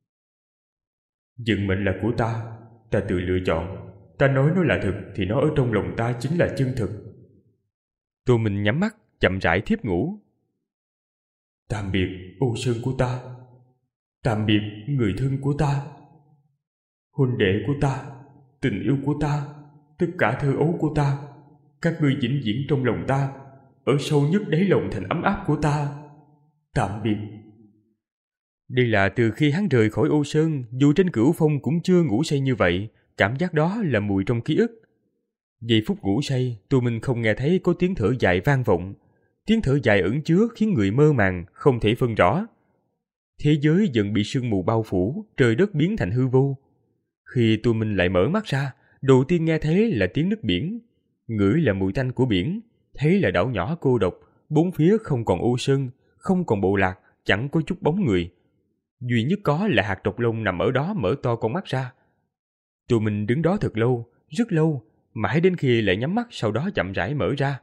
Vận mệnh là của ta, ta tự lựa chọn. Ta nói nó là thực thì nó ở trong lòng ta chính là chân thực. Tô Minh nhắm mắt, chậm rãi thiếp ngủ. Tạm biệt Âu Sơn của ta. Tạm biệt người thân của ta. Huynh đệ của ta, tình yêu của ta, tất cả thơ ấu của ta. Các ngươi vĩnh viễn trong lòng ta, ở sâu nhất đáy lòng thành ấm áp của ta. Tạm biệt. Đây là từ khi hắn rời khỏi Âu Sơn, dù trên Cửu Phong cũng chưa ngủ say như vậy, cảm giác đó là mùi trong ký ức. Giây phút ngủ say, Tô Minh không nghe thấy có tiếng thở dài vang vọng. Tiếng thở dài ẩn chứa khiến người mơ màng, không thể phân rõ. Thế giới dần bị sương mù bao phủ, trời đất biến thành hư vô. Khi Tô Minh lại mở mắt ra, đầu tiên nghe thấy là tiếng nước biển, ngửi là mùi tanh của biển, thấy là đảo nhỏ cô độc, bốn phía không còn Âu Sơn, không còn bộ lạc, chẳng có chút bóng người. Duy nhất có là hạt độc lông nằm ở đó mở to con mắt ra. Tô Minh đứng đó thật lâu, rất lâu, mãi đến khi lại nhắm mắt sau đó chậm rãi mở ra.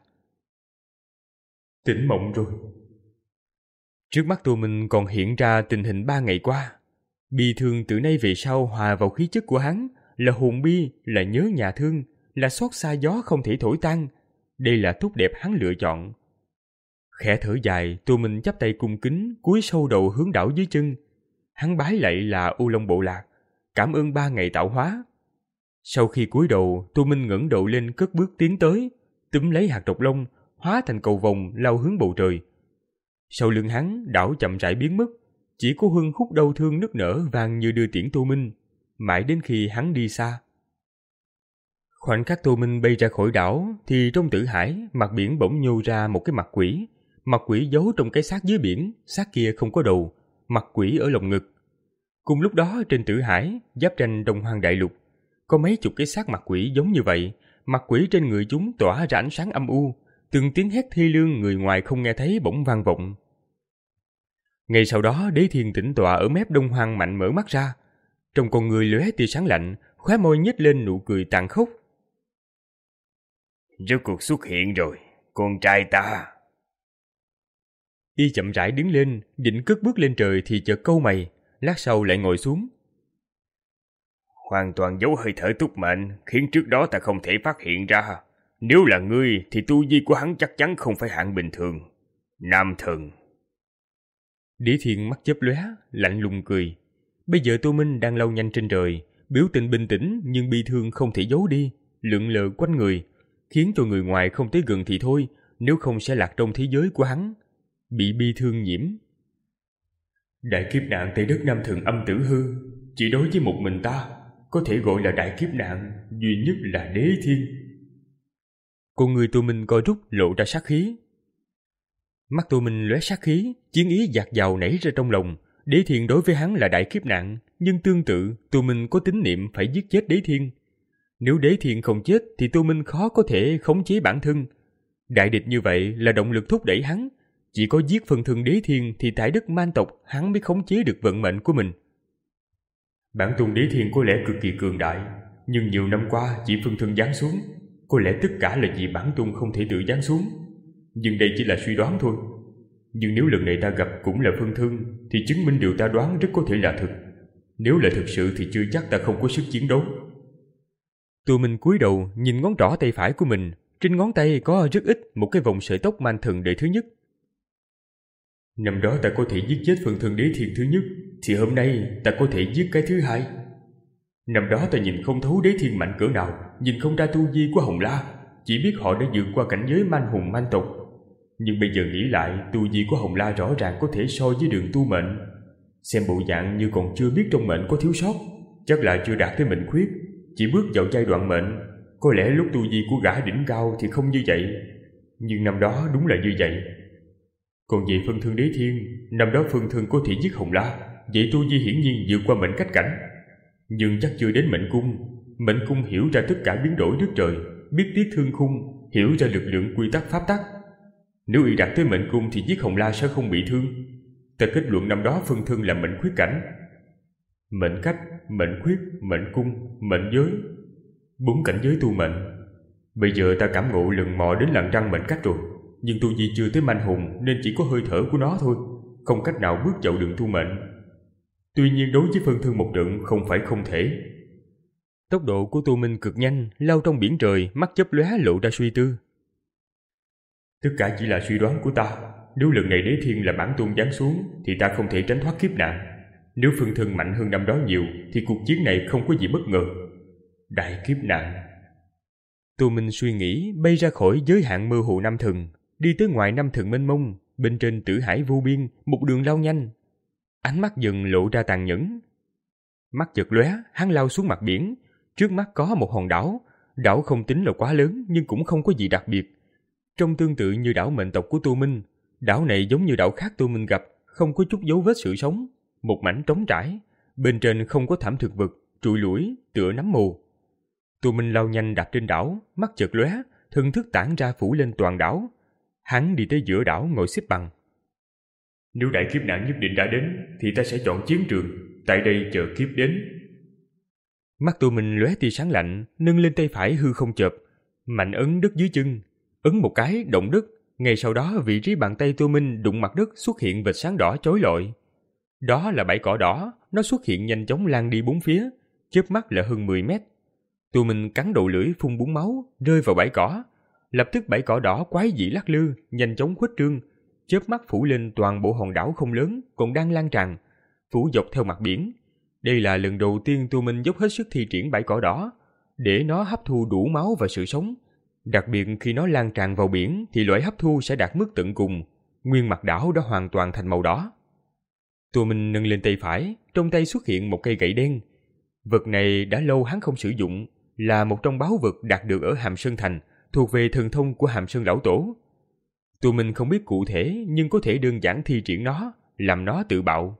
Tỉnh mộng rồi. Trước mắt Tô Minh còn hiện ra tình hình ba ngày qua. Bi thương từ nay về sau hòa vào khí chất của hắn, là hồn bi, là nhớ nhà thương, là xót xa gió không thể thổi tan. Đây là tốt đẹp hắn lựa chọn. Khẽ thở dài, Tô Minh chắp tay cung kính, cúi sâu đầu hướng đảo dưới chân. Hắn bái lạy là Ô Long Bộ Lạc, cảm ơn ba ngày tạo hóa. Sau khi cúi đầu, Tô Minh ngẩng đầu lên cất bước tiến tới, túm lấy hạt độc long, hóa thành cầu vồng lao hướng bầu trời. Sau lưng hắn, đảo chậm rãi biến mất, chỉ có Huân Khúc đau thương nức nở vang như đưa tiễn Tô Minh, mãi đến khi hắn đi xa. Khoảnh khắc Tô Minh bay ra khỏi đảo, thì trong tử hải, mặt biển bỗng nhô ra một cái mặt quỷ. Mặt quỷ giấu trong cái xác dưới biển, xác kia không có đầu, mặt quỷ ở lồng ngực. Cùng lúc đó trên tử hải, giáp ranh Đông Hoang Đại Lục, có mấy chục cái xác mặt quỷ giống như vậy. Mặt quỷ trên người chúng tỏa ra ánh sáng âm u, từng tiếng hét thê lương người ngoài không nghe thấy bỗng vang vọng. Ngay sau đó, Đế Thiên tĩnh tọa ở mép Đông Hoang mạnh mở mắt ra, trong con người lóe tia sáng lạnh, khóe môi nhếch lên nụ cười tàn khốc. Rốt cuộc xuất hiện rồi, con trai ta. Y chậm rãi đứng lên, định cất bước lên trời thì chợt câu mày, lát sau lại ngồi xuống. Hoàn toàn giấu hơi thở túc mệnh, khiến trước đó ta không thể phát hiện ra. Nếu là ngươi thì tu vi của hắn chắc chắn không phải hạng bình thường. Nam thần. Đế Thiên mắt chớp lóe, lạnh lùng cười. Bây giờ Tô Minh đang lao nhanh trên trời, biểu tình bình tĩnh nhưng bi thương không thể giấu đi, lượn lờ quanh người, khiến cho người ngoài không tới gần thì thôi, nếu không sẽ lạc trong thế giới của hắn, bị bi thương nhiễm. Đại kiếp nạn Tây Đất Nam Thần Âm Tử Hư, chỉ đối với một mình ta, có thể gọi là đại kiếp nạn, duy nhất là Đế Thiên. Con người Tô Minh co rút lộ ra sát khí. Mắt Tô Minh lóe sát khí, chiến ý dạt dào nảy ra trong lòng. Đế Thiên đối với hắn là đại kiếp nạn, nhưng tương tự Tô Minh có tín niệm phải giết chết Đế Thiên. Nếu Đế Thiên không chết thì Tô Minh khó có thể khống chế bản thân. Đại địch như vậy là động lực thúc đẩy hắn. Chỉ có giết phần thân Đế Thiên thì tại đất man tộc hắn mới khống chế được vận mệnh của mình. Bản tôn Đế Thiên có lẽ cực kỳ cường đại, nhưng nhiều năm qua chỉ phân thân giáng xuống. Có lẽ tất cả là vì bản tôn không thể tự giáng xuống. Nhưng đây chỉ là suy đoán thôi. Nhưng nếu lần này ta gặp cũng là phân thân, thì chứng minh điều ta đoán rất có thể là thật. Nếu là thực sự thì chưa chắc ta không có sức chiến đấu. Tô Minh cúi đầu nhìn ngón trỏ tay phải của mình. Trên ngón tay có rất ít một cái vòng sợi tóc man thần đời thứ nhất. Năm đó ta có thể giết chết phần thân Đế Thiên thứ nhất, thì hôm nay ta có thể giết cái thứ hai. Năm đó ta nhìn không thấu Đế Thiên mạnh cỡ nào, nhìn không ra tu vi của Hồng La, chỉ biết họ đã vượt qua cảnh giới man hùng man tộc. Nhưng bây giờ nghĩ lại, tu vi của Hồng La rõ ràng có thể so với đường tu mệnh. Xem bộ dạng như còn chưa biết trong mệnh có thiếu sót, chắc là chưa đạt tới mệnh khuyết, chỉ bước vào giai đoạn mệnh. Có lẽ lúc tu vi của gã đỉnh cao thì không như vậy, nhưng năm đó đúng là như vậy. Còn về phân thân Đế Thiên, năm đó phân thân có thể giết Hồng La, vậy tu vi hiển nhiên vượt qua mệnh cách cảnh. Nhưng chắc chưa đến mệnh cung. Mệnh cung hiểu ra tất cả biến đổi đất trời, biết tiết thương khung, hiểu ra lực lượng quy tắc pháp tắc. Nếu y đạt tới mệnh cung thì giết Hồng La sẽ không bị thương. Ta kết luận năm đó phân thân là mệnh khuyết cảnh. Mệnh cách, mệnh khuyết, mệnh cung, mệnh giới, bốn cảnh giới tu mệnh. Bây giờ ta cảm ngộ lần mò đến lằn răng mệnh cách rồi, nhưng tu vi chưa tới manh hùng nên chỉ có hơi thở của nó thôi, không cách nào bước vào đường tu mệnh. Tuy nhiên đối với phân thân một trận không phải không thể. Tốc độ của Tô Minh cực nhanh, lao trong biển trời, mắt chớp lóe lộ ra suy tư. Tất cả chỉ là suy đoán của ta. Nếu lần này Đế Thiên là bản tôn giáng xuống thì ta không thể tránh thoát kiếp nạn. Nếu phân thân mạnh hơn năm đó nhiều thì cuộc chiến này không có gì bất ngờ. Đại kiếp nạn. Tô Minh suy nghĩ, bay ra khỏi giới hạn mơ hồ Nam Thần, đi tới ngoài Nam Thần mênh mông, bên trên tử hải vô biên, một đường lao nhanh. Ánh mắt dần lộ ra tàn nhẫn. Mắt chợt lóe, hắn lao xuống mặt biển. Trước mắt có một hòn đảo. Đảo không tính là quá lớn nhưng cũng không có gì đặc biệt. Trông tương tự như đảo mệnh tộc của Tô Minh. Đảo này giống như đảo khác Tô Minh gặp, không có chút dấu vết sự sống. Một mảnh trống trải, bên trên không có thảm thực vật, trụi lủi, tựa nấm mồ. Tô Minh lao nhanh đạp trên đảo, mắt chợt lóe, thần thức tản ra phủ lên toàn đảo. Hắn đi tới giữa đảo ngồi xếp bằng. Nếu đại kiếp nạn nhất định đã đến, thì ta sẽ chọn chiến trường, tại đây chờ kiếp đến. Mắt Tô Minh lóe tia sáng lạnh, nâng lên tay phải hư không chợp, mạnh ấn đất dưới chân, ấn một cái động đất. Ngay sau đó vị trí bàn tay Tô Minh đụng mặt đất xuất hiện vệt sáng đỏ chói lọi. Đó là bãi cỏ đỏ, nó xuất hiện nhanh chóng lan đi bốn phía, chớp mắt là hơn mười mét. Tô Minh cắn đầu lưỡi phun búng máu, rơi vào bãi cỏ. Lập tức bãi cỏ đỏ quái dị lắc lư, nhanh chóng khuếch trương, chớp mắt phủ lên toàn bộ hòn đảo không lớn còn đang lan tràn, phủ dọc theo mặt biển. Đây là lần đầu tiên Tu Minh dốc hết sức thi triển bãi cỏ đỏ, để nó hấp thu đủ máu và sự sống. Đặc biệt khi nó lan tràn vào biển thì loại hấp thu sẽ đạt mức tận cùng, nguyên mặt đảo đã hoàn toàn thành màu đỏ. Tu Minh nâng lên tay phải, trong tay xuất hiện một cây gậy đen. Vật này đã lâu hắn không sử dụng, là một trong báu vật đạt được ở Hàm Sơn Thành, thuộc về thần thông của Hàm Sơn Lão Tổ. Tu Minh không biết cụ thể nhưng có thể đơn giản thi triển nó, làm nó tự bạo.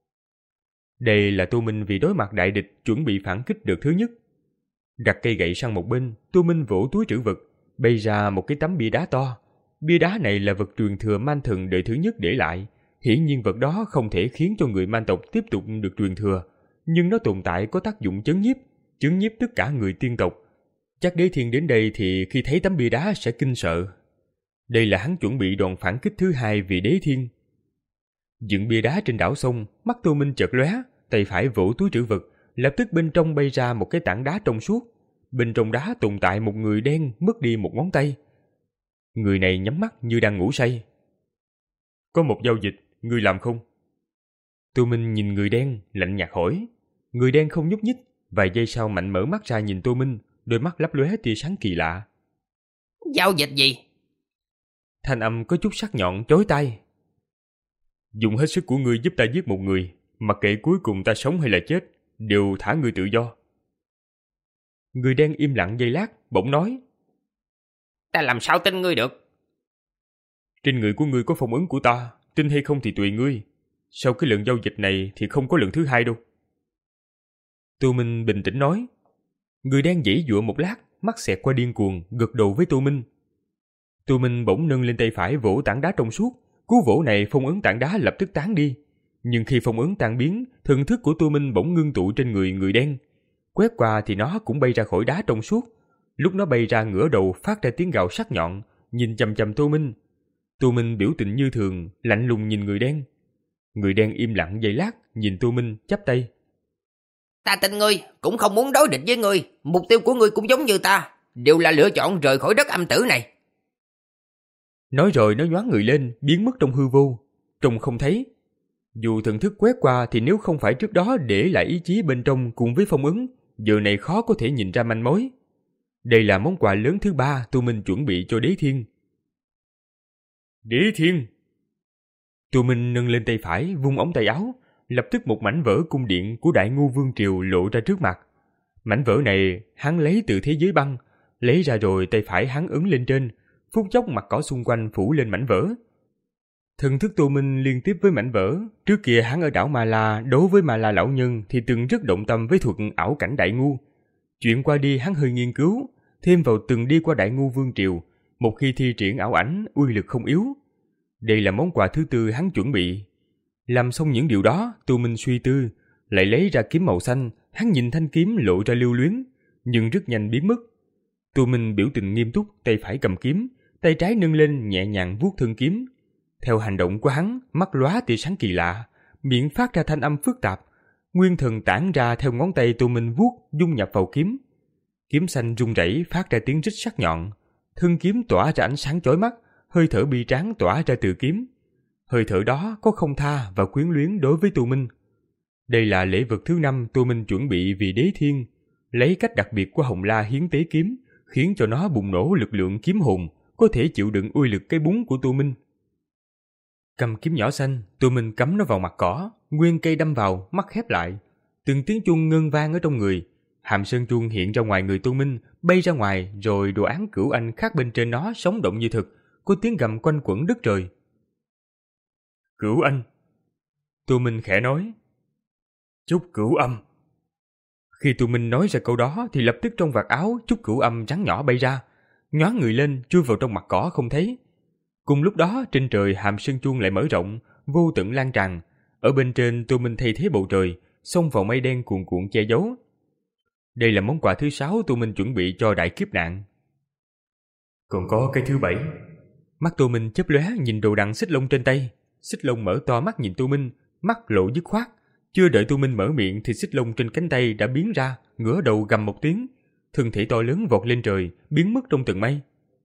Đây là Tu Minh vì đối mặt đại địch chuẩn bị phản kích đợt thứ nhất. Đặt cây gậy sang một bên, Tu Minh vỗ túi trữ vật, bay ra một cái tấm bia đá to. Bia đá này là vật truyền thừa Man Thần đời thứ nhất để lại. Hiển nhiên vật đó không thể khiến cho người Man tộc tiếp tục được truyền thừa, nhưng nó tồn tại có tác dụng chấn nhiếp, chấn nhiếp tất cả người tiên tộc. Chắc Đế Thiên đến đây thì khi thấy tấm bia đá sẽ kinh sợ. Đây là hắn chuẩn bị đòn phản kích thứ hai vì Đế Thiên. Dựng bia đá trên đảo sông, mắt Tu Minh chợt lóe, tay phải vỗ túi trữ vật, lập tức bên trong bay ra một cái tảng đá trong suốt. Bên trong đá tồn tại một người đen mất đi một ngón tay. Người này nhắm mắt như đang ngủ say. Có một giao dịch, ngươi làm không? Tu Minh nhìn người đen, lạnh nhạt hỏi. Người đen không nhúc nhích, vài giây sau mạnh mở mắt ra nhìn Tu Minh, đôi mắt lấp lóe tia sáng kỳ lạ. Giao dịch gì? Thanh âm có chút sắc nhọn chói tai. Dùng hết sức của ngươi giúp ta giết một người, mặc kệ cuối cùng ta sống hay là chết, đều thả ngươi tự do. Người đen im lặng giây lát, bỗng nói. Ta làm sao tin ngươi được? Trên người của ngươi có phong ấn của ta, tin hay không thì tùy ngươi. Sau cái lần giao dịch này thì không có lần thứ hai đâu. Tu Minh bình tĩnh nói. Người đen giãy giụa một lát, mắt xẹt qua điên cuồng, gật đầu với Tu Minh. Tu Minh bỗng nâng lên tay phải vỗ tảng đá trong suốt. Cú vỗ này phong ấn tảng đá lập tức tán đi. Nhưng khi phong ấn tan biến, thần thức của Tu Minh bỗng ngưng tụ trên người người đen. Quét qua thì nó cũng bay ra khỏi đá trong suốt. Lúc nó bay ra ngửa đầu phát ra tiếng gào sắc nhọn, nhìn chằm chằm Tu Minh. Tu Minh biểu tình như thường, lạnh lùng nhìn người đen. Người đen im lặng giây lát, nhìn Tu Minh chắp tay. Ta tin ngươi, cũng không muốn đối địch với ngươi. Mục tiêu của ngươi cũng giống như ta, đều là lựa chọn rời khỏi đất âm tử này. Nói rồi nó nhoáng người lên, biến mất trong hư vô, trông không thấy. Dù thần thức quét qua thì nếu không phải trước đó để lại ý chí bên trong cùng với phong ấn, giờ này khó có thể nhìn ra manh mối. Đây là món quà lớn thứ ba Tu Minh chuẩn bị cho Đế Thiên. Đế Thiên! Tu Minh nâng lên tay phải, vung ống tay áo, lập tức một mảnh vỡ cung điện của Đại Ngu Vương Triều lộ ra trước mặt. Mảnh vỡ này hắn lấy từ thế giới băng, lấy ra rồi tay phải hắn ấn lên trên, phút chốc mặt cỏ xung quanh phủ lên mảnh vỡ. Thần thức Tu Minh liên tiếp với mảnh vỡ. Trước kia hắn ở đảo Ma La đối với Ma La lão nhân thì từng rất động tâm với thuật ảo cảnh Đại Ngu. Chuyện qua đi hắn hơi nghiên cứu, thêm vào từng đi qua Đại Ngu Vương Triều, một khi thi triển ảo ảnh uy lực không yếu. Đây là món quà thứ tư hắn chuẩn bị. Làm xong những điều đó, Tu Minh suy tư, lại lấy ra kiếm màu xanh. Hắn nhìn thanh kiếm lộ ra lưu luyến, nhưng rất nhanh biến mất. Tu Minh biểu tình nghiêm túc, tay phải cầm kiếm, tay trái nâng lên nhẹ nhàng vuốt thân kiếm. Theo hành động của hắn, mắt lóa tia sáng kỳ lạ, miệng phát ra thanh âm phức tạp, nguyên thần tản ra theo ngón tay Tu Minh vuốt dung nhập vào kiếm. Kiếm xanh rung rẩy phát ra tiếng rít sắc nhọn, thân kiếm tỏa ra ánh sáng chói mắt, hơi thở bi tráng tỏa ra từ kiếm. Hơi thở đó có không tha và quyến luyến đối với Tu Minh. Đây là lễ vật thứ năm Tu Minh chuẩn bị vì Đế Thiên, lấy cách đặc biệt của Hồng La hiến tế kiếm, khiến cho nó bùng nổ lực lượng kiếm hồn, có thể chịu đựng uy lực cái búng của Tu Minh. Cầm kiếm nhỏ xanh, Tu Minh cắm nó vào mặt cỏ, nguyên cây đâm vào, mắt khép lại. Từng tiếng chuông ngân vang ở trong người. Hàm sơn chuông hiện ra ngoài người Tu Minh, bay ra ngoài, rồi đồ án cửu anh khác bên trên nó sống động như thực, có tiếng gầm quanh quẩn đất trời. Cửu anh! Tu Minh khẽ nói. Chúc cửu âm! Khi Tu Minh nói ra câu đó thì lập tức trong vạt áo chúc cửu âm trắng nhỏ bay ra, nhoáng người lên chui vào trong mặt cỏ không thấy. Cùng lúc đó trên trời hàm sơn chuông lại mở rộng, vô tận lan tràn. Ở bên trên Tu Minh thay thế bầu trời, xông vào mây đen cuồn cuộn che giấu. Đây là món quà thứ sáu Tu Minh chuẩn bị cho đại kiếp nạn. Còn có cái thứ bảy. Mắt Tu Minh chớp lóe nhìn đồ đằng xích lông trên tay. Xích lông mở to mắt nhìn Tu Minh, mắt lộ dứt khoát. Chưa đợi Tu Minh mở miệng thì xích lông trên cánh tay đã biến ra, ngửa đầu gầm một tiếng, thân thể to lớn vọt lên trời, biến mất trong tầng mây.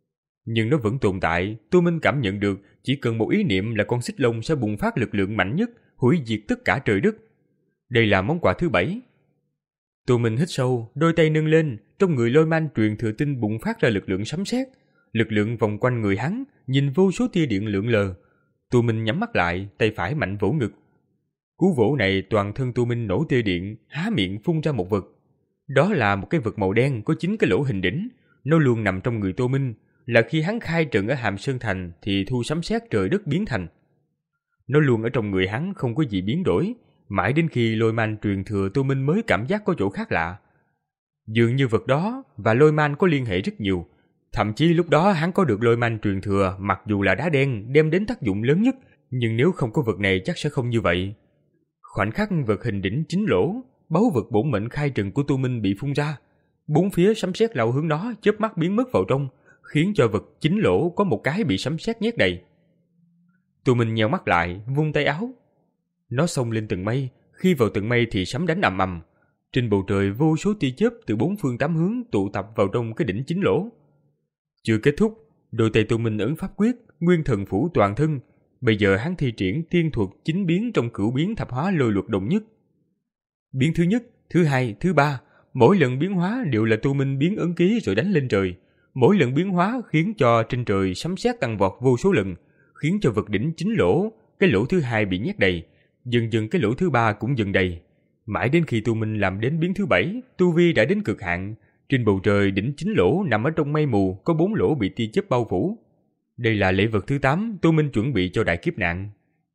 Nhưng nó vẫn tồn tại. Tô Minh cảm nhận được chỉ cần một ý niệm là con xích long sẽ bùng phát lực lượng mạnh nhất, hủy diệt tất cả trời đất. Đây là món quà thứ bảy. Tô Minh hít sâu, đôi tay nâng lên, trong người Lôi Man truyền thừa tinh bùng phát ra lực lượng sấm sét, lực lượng vòng quanh người hắn, nhìn vô số tia điện lượn lờ. Tô Minh nhắm mắt lại, tay phải mạnh vỗ ngực. Cú vỗ này toàn thân Tô Minh nổ tia điện, há miệng phun ra một vật. Đó là một cái vật màu đen có chín cái lỗ hình đỉnh, nó luôn nằm trong người Tô Minh, là khi hắn khai trận ở Hàm Sơn Thành thì thu sấm sét trời đất biến thành. Nó luôn ở trong người hắn không có gì biến đổi, mãi đến khi Lôi Man truyền thừa Tô Minh mới cảm giác có chỗ khác lạ. Dường như vật đó và Lôi Man có liên hệ rất nhiều, thậm chí lúc đó hắn có được Lôi Man truyền thừa mặc dù là đá đen đem đến tác dụng lớn nhất, nhưng nếu không có vật này chắc sẽ không như vậy. Khoảnh khắc vật hình đỉnh chín lỗ, báu vật bổn mệnh khai trần của Tô Minh bị phun ra, bốn phía sấm sét lao hướng nó chớp mắt biến mất vào trong, khiến cho vật chín lỗ có một cái bị sấm sét nhét đầy. Tô Minh nheo mắt lại, vung tay áo. Nó xông lên tầng mây, khi vào tầng mây thì sấm đánh ầm ầm. Trên bầu trời vô số tia chớp từ bốn phương tám hướng tụ tập vào trong cái đỉnh chín lỗ. Chưa kết thúc, đôi tay Tô Minh ấn pháp quyết, nguyên thần phủ toàn thân. Bây giờ hắn thi triển tiên thuật chín biến trong cửu biến thập hóa lôi luật đồng nhất. Biến thứ nhất, thứ hai, thứ ba, mỗi lần biến hóa đều là Tô Minh biến ấn ký rồi đánh lên trời. Mỗi lần biến hóa khiến cho trên trời sấm sét tăng vọt vô số lần, khiến cho vật đỉnh chín lỗ, cái lỗ thứ hai bị nhét đầy, dần dần cái lỗ thứ ba cũng dần đầy. Mãi đến khi Tô Minh làm đến biến thứ bảy, tu vi đã đến cực hạn. Trên bầu trời đỉnh chín lỗ nằm ở trong mây mù, có bốn lỗ bị tia chớp bao phủ. Đây là lễ vật thứ tám Tô Minh chuẩn bị cho đại kiếp nạn.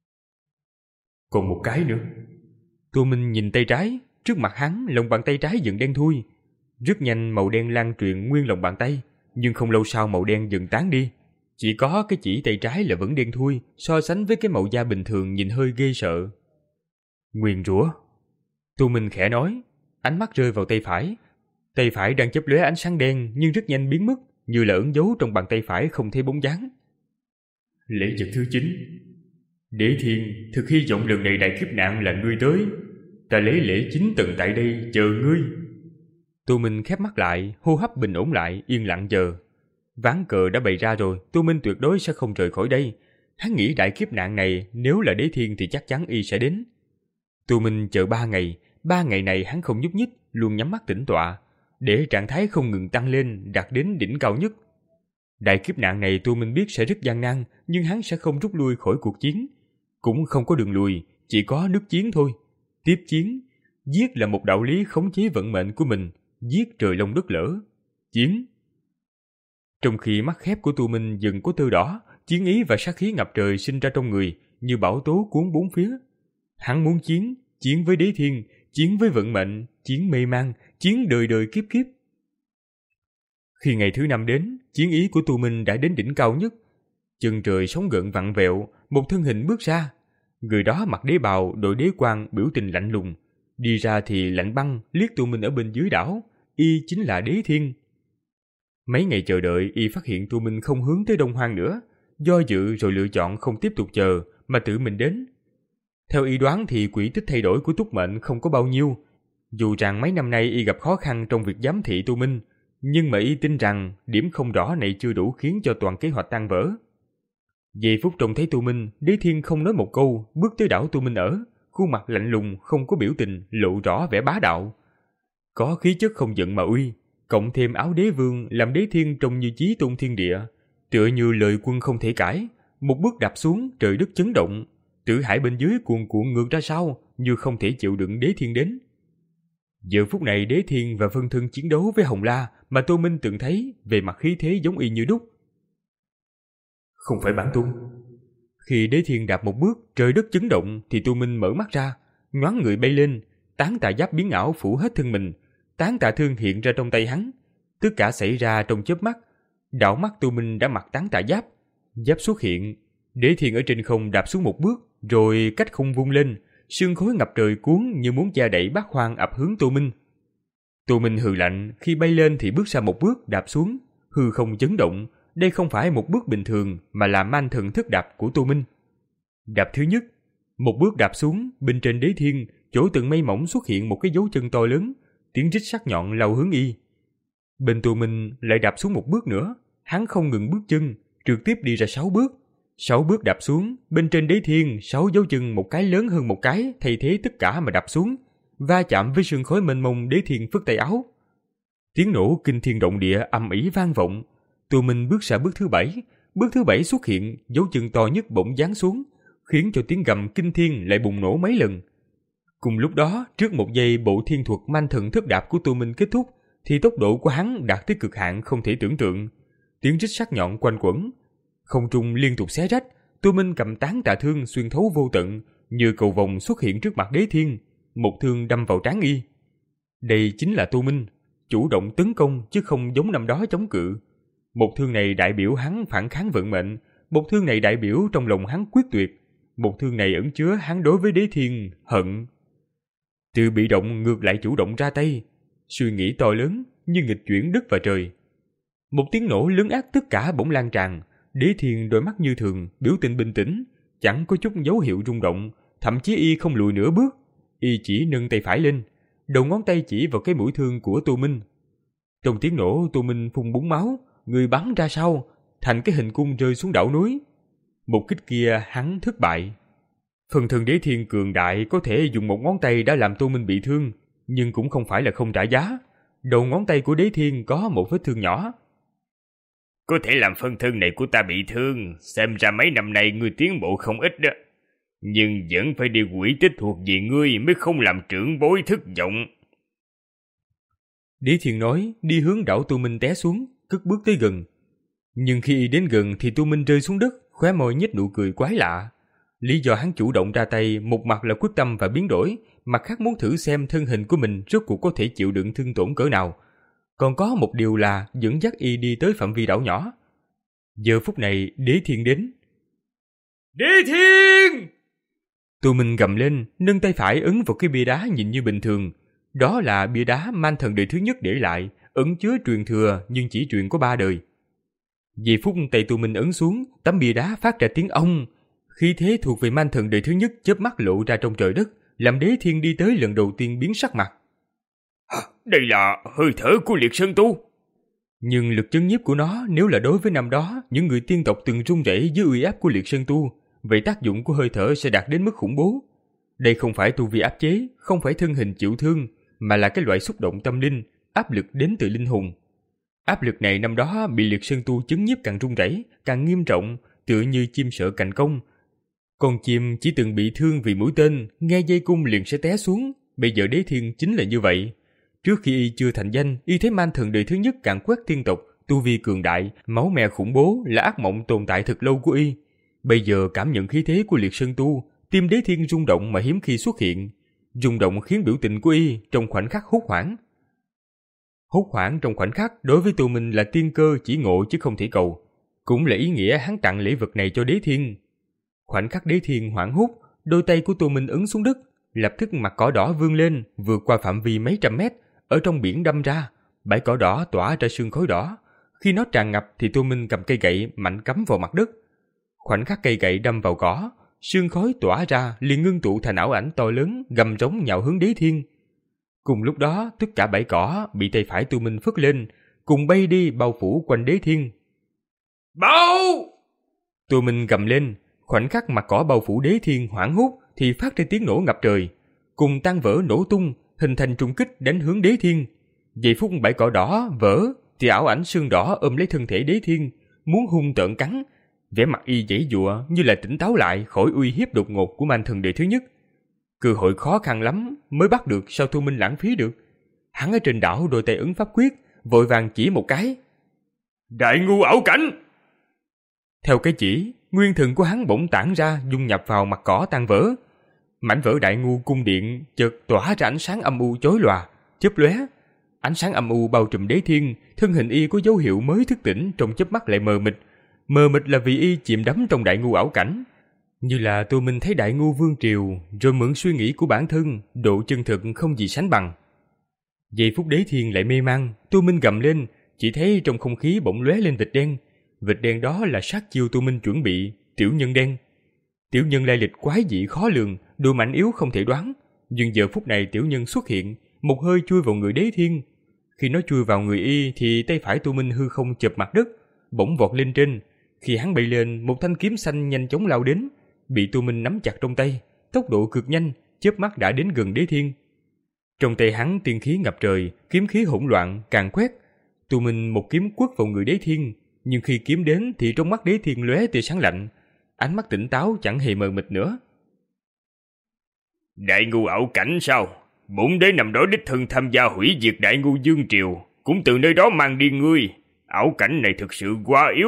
Còn một cái nữa. Tô Minh nhìn tay trái, trước mặt hắn lòng bàn tay trái dần đen thui. Rất nhanh màu đen lan truyền nguyên lòng bàn tay, nhưng không lâu sau màu đen dần tán đi. Chỉ có cái chỉ tay trái là vẫn đen thui, so sánh với cái màu da bình thường nhìn hơi ghê sợ. Nguyền rủa. Tô Minh khẽ nói, ánh mắt rơi vào tay phải. Tay phải đang chớp lóe ánh sáng đen nhưng rất nhanh biến mất, như là ẩn giấu trong bàn tay phải không thấy bóng dáng. Lễ vật thứ chín. Đế Thiên, thực hy vọng lần này đại kiếp nạn là ngươi tới. Ta lấy lễ chín tầng tại đây chờ ngươi. Tô Minh khép mắt lại, hô hấp bình ổn lại, yên lặng chờ. Ván cờ đã bày ra rồi, Tô Minh tuyệt đối sẽ không rời khỏi đây. Hắn nghĩ đại kiếp nạn này nếu là Đế Thiên thì chắc chắn y sẽ đến. Tô Minh chờ ba ngày, ba ngày này hắn không nhúc nhích, luôn nhắm mắt tĩnh tọa, để trạng thái không ngừng tăng lên, đạt đến đỉnh cao nhất. Đại kiếp nạn này Tô Minh biết sẽ rất gian nan, nhưng hắn sẽ không rút lui khỏi cuộc chiến. Cũng không có đường lùi, chỉ có nước chiến thôi. Tiếp chiến, giết là một đạo lý khống chế vận mệnh của mình, giết trời long đất lở. Chiến. Trong khi mắt khép của Tô Minh dần có tơ đỏ, chiến ý và sát khí ngập trời sinh ra trong người, như bão tố cuốn bốn phía. Hắn muốn chiến, chiến với Đế Thiên, chiến với vận mệnh, chiến mê man, chiến đời đời kiếp kiếp. Khi ngày thứ năm đến, chiến ý của Tô Minh đã đến đỉnh cao nhất. Chân trời sóng gợn vặn vẹo, một thân hình bước ra. Người đó mặc đế bào, đội đế quan, biểu tình lạnh lùng. Đi ra thì lạnh băng, liếc Tô Minh ở bên dưới đảo. Y chính là Đế Thiên. Mấy ngày chờ đợi, y phát hiện Tô Minh không hướng tới Đông Hoang nữa. Do dự rồi lựa chọn không tiếp tục chờ, mà tự mình đến. Theo y đoán thì quỹ tích thay đổi của túc mệnh không có bao nhiêu. Dù rằng mấy năm nay y gặp khó khăn trong việc giám thị Tô Minh, nhưng mà y tin rằng điểm không rõ này chưa đủ khiến cho toàn kế hoạch tan vỡ. Giây phút trông thấy Tô Minh, Đế Thiên không nói một câu, bước tới đảo Tô Minh ở, khuôn mặt lạnh lùng, không có biểu tình, lộ rõ vẻ bá đạo. Có khí chất không giận mà uy, cộng thêm áo đế vương làm Đế Thiên trông như chí tôn thiên địa, tựa như lời quân không thể cãi. Một bước đạp xuống, trời đất chấn động, tử hải bên dưới cuồn cuộn ngược ra sau, như không thể chịu đựng Đế Thiên đến. Giờ phút này Đế Thiên và phân thân chiến đấu với Hồng La mà Tô Minh từng thấy, về mặt khí thế giống y như đúc. Không phải bản tôn. Khi Đế Thiên đạp một bước, trời đất chấn động thì Tô Minh mở mắt ra, nhoáng người bay lên, tán tà giáp biến ảo phủ hết thân mình, tán tà thương hiện ra trong tay hắn. Tất cả xảy ra trong chớp mắt. Đảo mắt Tô Minh đã mặc tán tà giáp, giáp xuất hiện. Đế Thiên ở trên không đạp xuống một bước, rồi cách không vung lên, sương khói ngập trời cuốn như muốn che đậy bát hoang ập hướng Tô Minh. Tô Minh hừ lạnh, khi bay lên thì bước ra một bước, đạp xuống, hư không chấn động. Đây không phải một bước bình thường mà là man thần thức đạp của Tô Minh. Đạp thứ nhất, một bước đạp xuống, bên trên Đế Thiên, chỗ từng mây mỏng xuất hiện một cái dấu chân to lớn, tiếng rít sắc nhọn lao hướng y. Bên Tô Minh lại đạp xuống một bước nữa, hắn không ngừng bước chân, trực tiếp đi ra sáu bước. Sáu bước đạp xuống, bên trên đế thiên, sáu dấu chân một cái lớn hơn một cái, thay thế tất cả mà đạp xuống, va chạm với sương khói mênh mông. Đế thiên phất tay áo. Tiếng nổ kinh thiên động địa ầm ĩ vang vọng. Tô Minh bước ra bước thứ bảy, bước thứ bảy xuất hiện, dấu chân to nhất bỗng giáng xuống, khiến cho tiếng gầm kinh thiên lại bùng nổ mấy lần. Cùng lúc đó, trước một giây bộ thiên thuật manh thần thức đạp của Tô Minh kết thúc, thì tốc độ của hắn đạt tới cực hạn không thể tưởng tượng. Tiếng rít sắc nhọn quanh quẩn, không trung liên tục xé rách. Tô Minh cầm tán tà thương xuyên thấu vô tận, như cầu vồng xuất hiện trước mặt đế thiên, một thương đâm vào trán y. Đây chính là Tô Minh, chủ động tấn công chứ không giống năm đó chống cự. Một thương này đại biểu hắn phản kháng vận mệnh, một thương này đại biểu trong lòng hắn quyết tuyệt, một thương này ẩn chứa hắn đối với đế thiên hận. Từ bị động ngược lại chủ động ra tay, suy nghĩ to lớn như nghịch chuyển đất và trời. Một tiếng nổ lớn ác tất cả bỗng lan tràn. Đế thiên đôi mắt như thường, biểu tình bình tĩnh, chẳng có chút dấu hiệu rung động, thậm chí y không lùi nửa bước. Y chỉ nâng tay phải lên, đầu ngón tay chỉ vào cái mũi thương của Tô Minh. Trong tiếng nổ, Tô Minh phun búng máu, người bắn ra sau, thành cái hình cung rơi xuống đảo núi. Một kích kia hắn thất bại. Phần thân đế thiên cường đại có thể dùng một ngón tay đã làm Tô Minh bị thương, nhưng cũng không phải là không trả giá. Đầu ngón tay của đế thiên có một vết thương nhỏ. Có thể làm phân thân này của ta bị thương, xem ra mấy năm nay ngươi tiến bộ không ít đó. Nhưng vẫn phải đi quỷ tích thuộc về ngươi mới không làm trưởng bối thất vọng. Đế thiên nói, đi hướng đảo Tô Minh té xuống, cất bước tới gần. Nhưng khi đến gần thì Tô Minh rơi xuống đất, khóe môi nhếch nụ cười quái lạ. Lý do hắn chủ động ra tay, một mặt là quyết tâm và biến đổi, mặt khác muốn thử xem thân hình của mình rốt cuộc có thể chịu đựng thương tổn cỡ nào. Còn có một điều là dẫn dắt y đi tới phạm vi đảo nhỏ. Giờ phút này đế thiên đến. Đế thiên! Tô Minh gầm lên, nâng tay phải ấn vào cái bia đá nhìn như bình thường. Đó là bia đá man thần đời thứ nhất để lại, ẩn chứa truyền thừa nhưng chỉ truyền có ba đời. Vì phút tay Tô Minh ấn xuống, tấm bia đá phát ra tiếng ong. Khí thế thuộc về man thần đời thứ nhất chớp mắt lộ ra trong trời đất, làm đế thiên đi tới lần đầu tiên biến sắc mặt. Đây là hơi thở của liệt sơn tu. Nhưng lực chấn nhiếp của nó nếu là đối với năm đó những người tiên tộc từng run rẩy dưới uy áp của liệt sơn tu, vậy tác dụng của hơi thở sẽ đạt đến mức khủng bố. Đây không phải tu vi áp chế, không phải thân hình chịu thương, mà là cái loại xúc động tâm linh, áp lực đến từ linh hồn. Áp lực này năm đó bị liệt sơn tu chấn nhiếp càng run rẩy, càng nghiêm trọng, tựa như chim sợ cành công. Con chim chỉ từng bị thương vì mũi tên, nghe dây cung liền sẽ té xuống. Bây giờ đế thiên chính là như vậy. Trước khi y chưa thành danh, y thấy man thần đời thứ nhất càn quét tiên tộc, tu vi cường đại, máu me khủng bố là ác mộng tồn tại thật lâu của y. Bây giờ cảm nhận khí thế của liệt sơn tu, tim đế thiên rung động mà hiếm khi xuất hiện. Rung động khiến biểu tình của y trong khoảnh khắc hốt hoảng. Hốt hoảng trong khoảnh khắc đối với Tô Minh là tiên cơ chỉ ngộ chứ không thể cầu. Cũng là ý nghĩa hắn tặng lễ vật này cho đế thiên. Khoảnh khắc đế thiên hoảng hốt, đôi tay của Tô Minh ấn xuống đất, lập tức mặt cỏ đỏ vươn lên, vượt qua phạm vi mấy trăm mét, ở trong biển đâm ra, bãi cỏ đỏ tỏa ra sương khói đỏ. Khi nó tràn ngập thì Tô Minh cầm cây gậy mạnh cắm vào mặt đất. Khoảnh khắc cây gậy đâm vào cỏ, sương khói tỏa ra liền ngưng tụ thành ảo ảnh to lớn gầm rống nhào hướng đế thiên. Cùng lúc đó, tất cả bãi cỏ bị tay phải Tô Minh phất lên, cùng bay đi bao phủ quanh đế thiên. Bao! Tô Minh gầm lên, khoảnh khắc mặt cỏ bao phủ đế thiên hoảng hốt thì phát ra tiếng nổ ngập trời, cùng tan vỡ nổ tung, hình thành trùng kích đánh hướng đế thiên. Giây phút bãi cỏ đỏ vỡ thì ảo ảnh sương đỏ ôm lấy thân thể đế thiên, muốn hung tợn cắn. Vẻ mặt y giãy giụa như là tỉnh táo lại khỏi uy hiếp đột ngột của man thần đời thứ nhất. Cơ hội khó khăn lắm mới bắt được, sao Tô Minh lãng phí được. Hắn ở trên đảo đôi tay ấn pháp quyết, vội vàng chỉ một cái. Đại ngu ảo cảnh! Theo cái chỉ, nguyên thần của hắn bỗng tản ra, dung nhập vào mặt cỏ tan vỡ. Mảnh vỡ đại ngu cung điện chợt tỏa ra ánh sáng âm u chói lòa, chớp lóe. Ánh sáng âm u bao trùm đế thiên, thân hình y có dấu hiệu mới thức tỉnh, trong chớp mắt lại mờ mịt. Mờ mịt là vì y chìm đắm trong đại ngu ảo cảnh. Như là Tô Minh thấy đại ngu vương triều, rồi mượn suy nghĩ của bản thân, độ chân thực không gì sánh bằng. Giây phút đế thiên lại mê man, Tô Minh gầm lên, chỉ thấy trong không khí bỗng lóe lên vệt đen. Vệt đen đó là sát chiêu Tô Minh chuẩn bị, tiểu nhân đen. Tiểu nhân lai lịch quái dị khó lường, độ mạnh yếu không thể đoán. Nhưng giờ phút này tiểu nhân xuất hiện, một hơi chui vào người đế thiên. Khi nó chui vào người y thì tay phải Tô Minh hư không chộp mặt đất, bỗng vọt lên trên. Khi hắn bay lên, một thanh kiếm xanh nhanh chóng lao đến, bị Tô Minh nắm chặt trong tay, tốc độ cực nhanh, chớp mắt đã đến gần Đế Thiên. Trong tay hắn tiên khí ngập trời, kiếm khí hỗn loạn, càn quét. Tô Minh một kiếm quất vào người Đế Thiên, nhưng khi kiếm đến thì trong mắt Đế Thiên lóe tia sáng lạnh, ánh mắt tỉnh táo chẳng hề mờ mịt nữa. Đại ngu ảo cảnh sao? Bổn đế năm đó đích thân tham gia hủy diệt Đại ngu Dương Triều, cũng từ nơi đó mang đi ngươi. Ảo cảnh này thực sự quá yếu.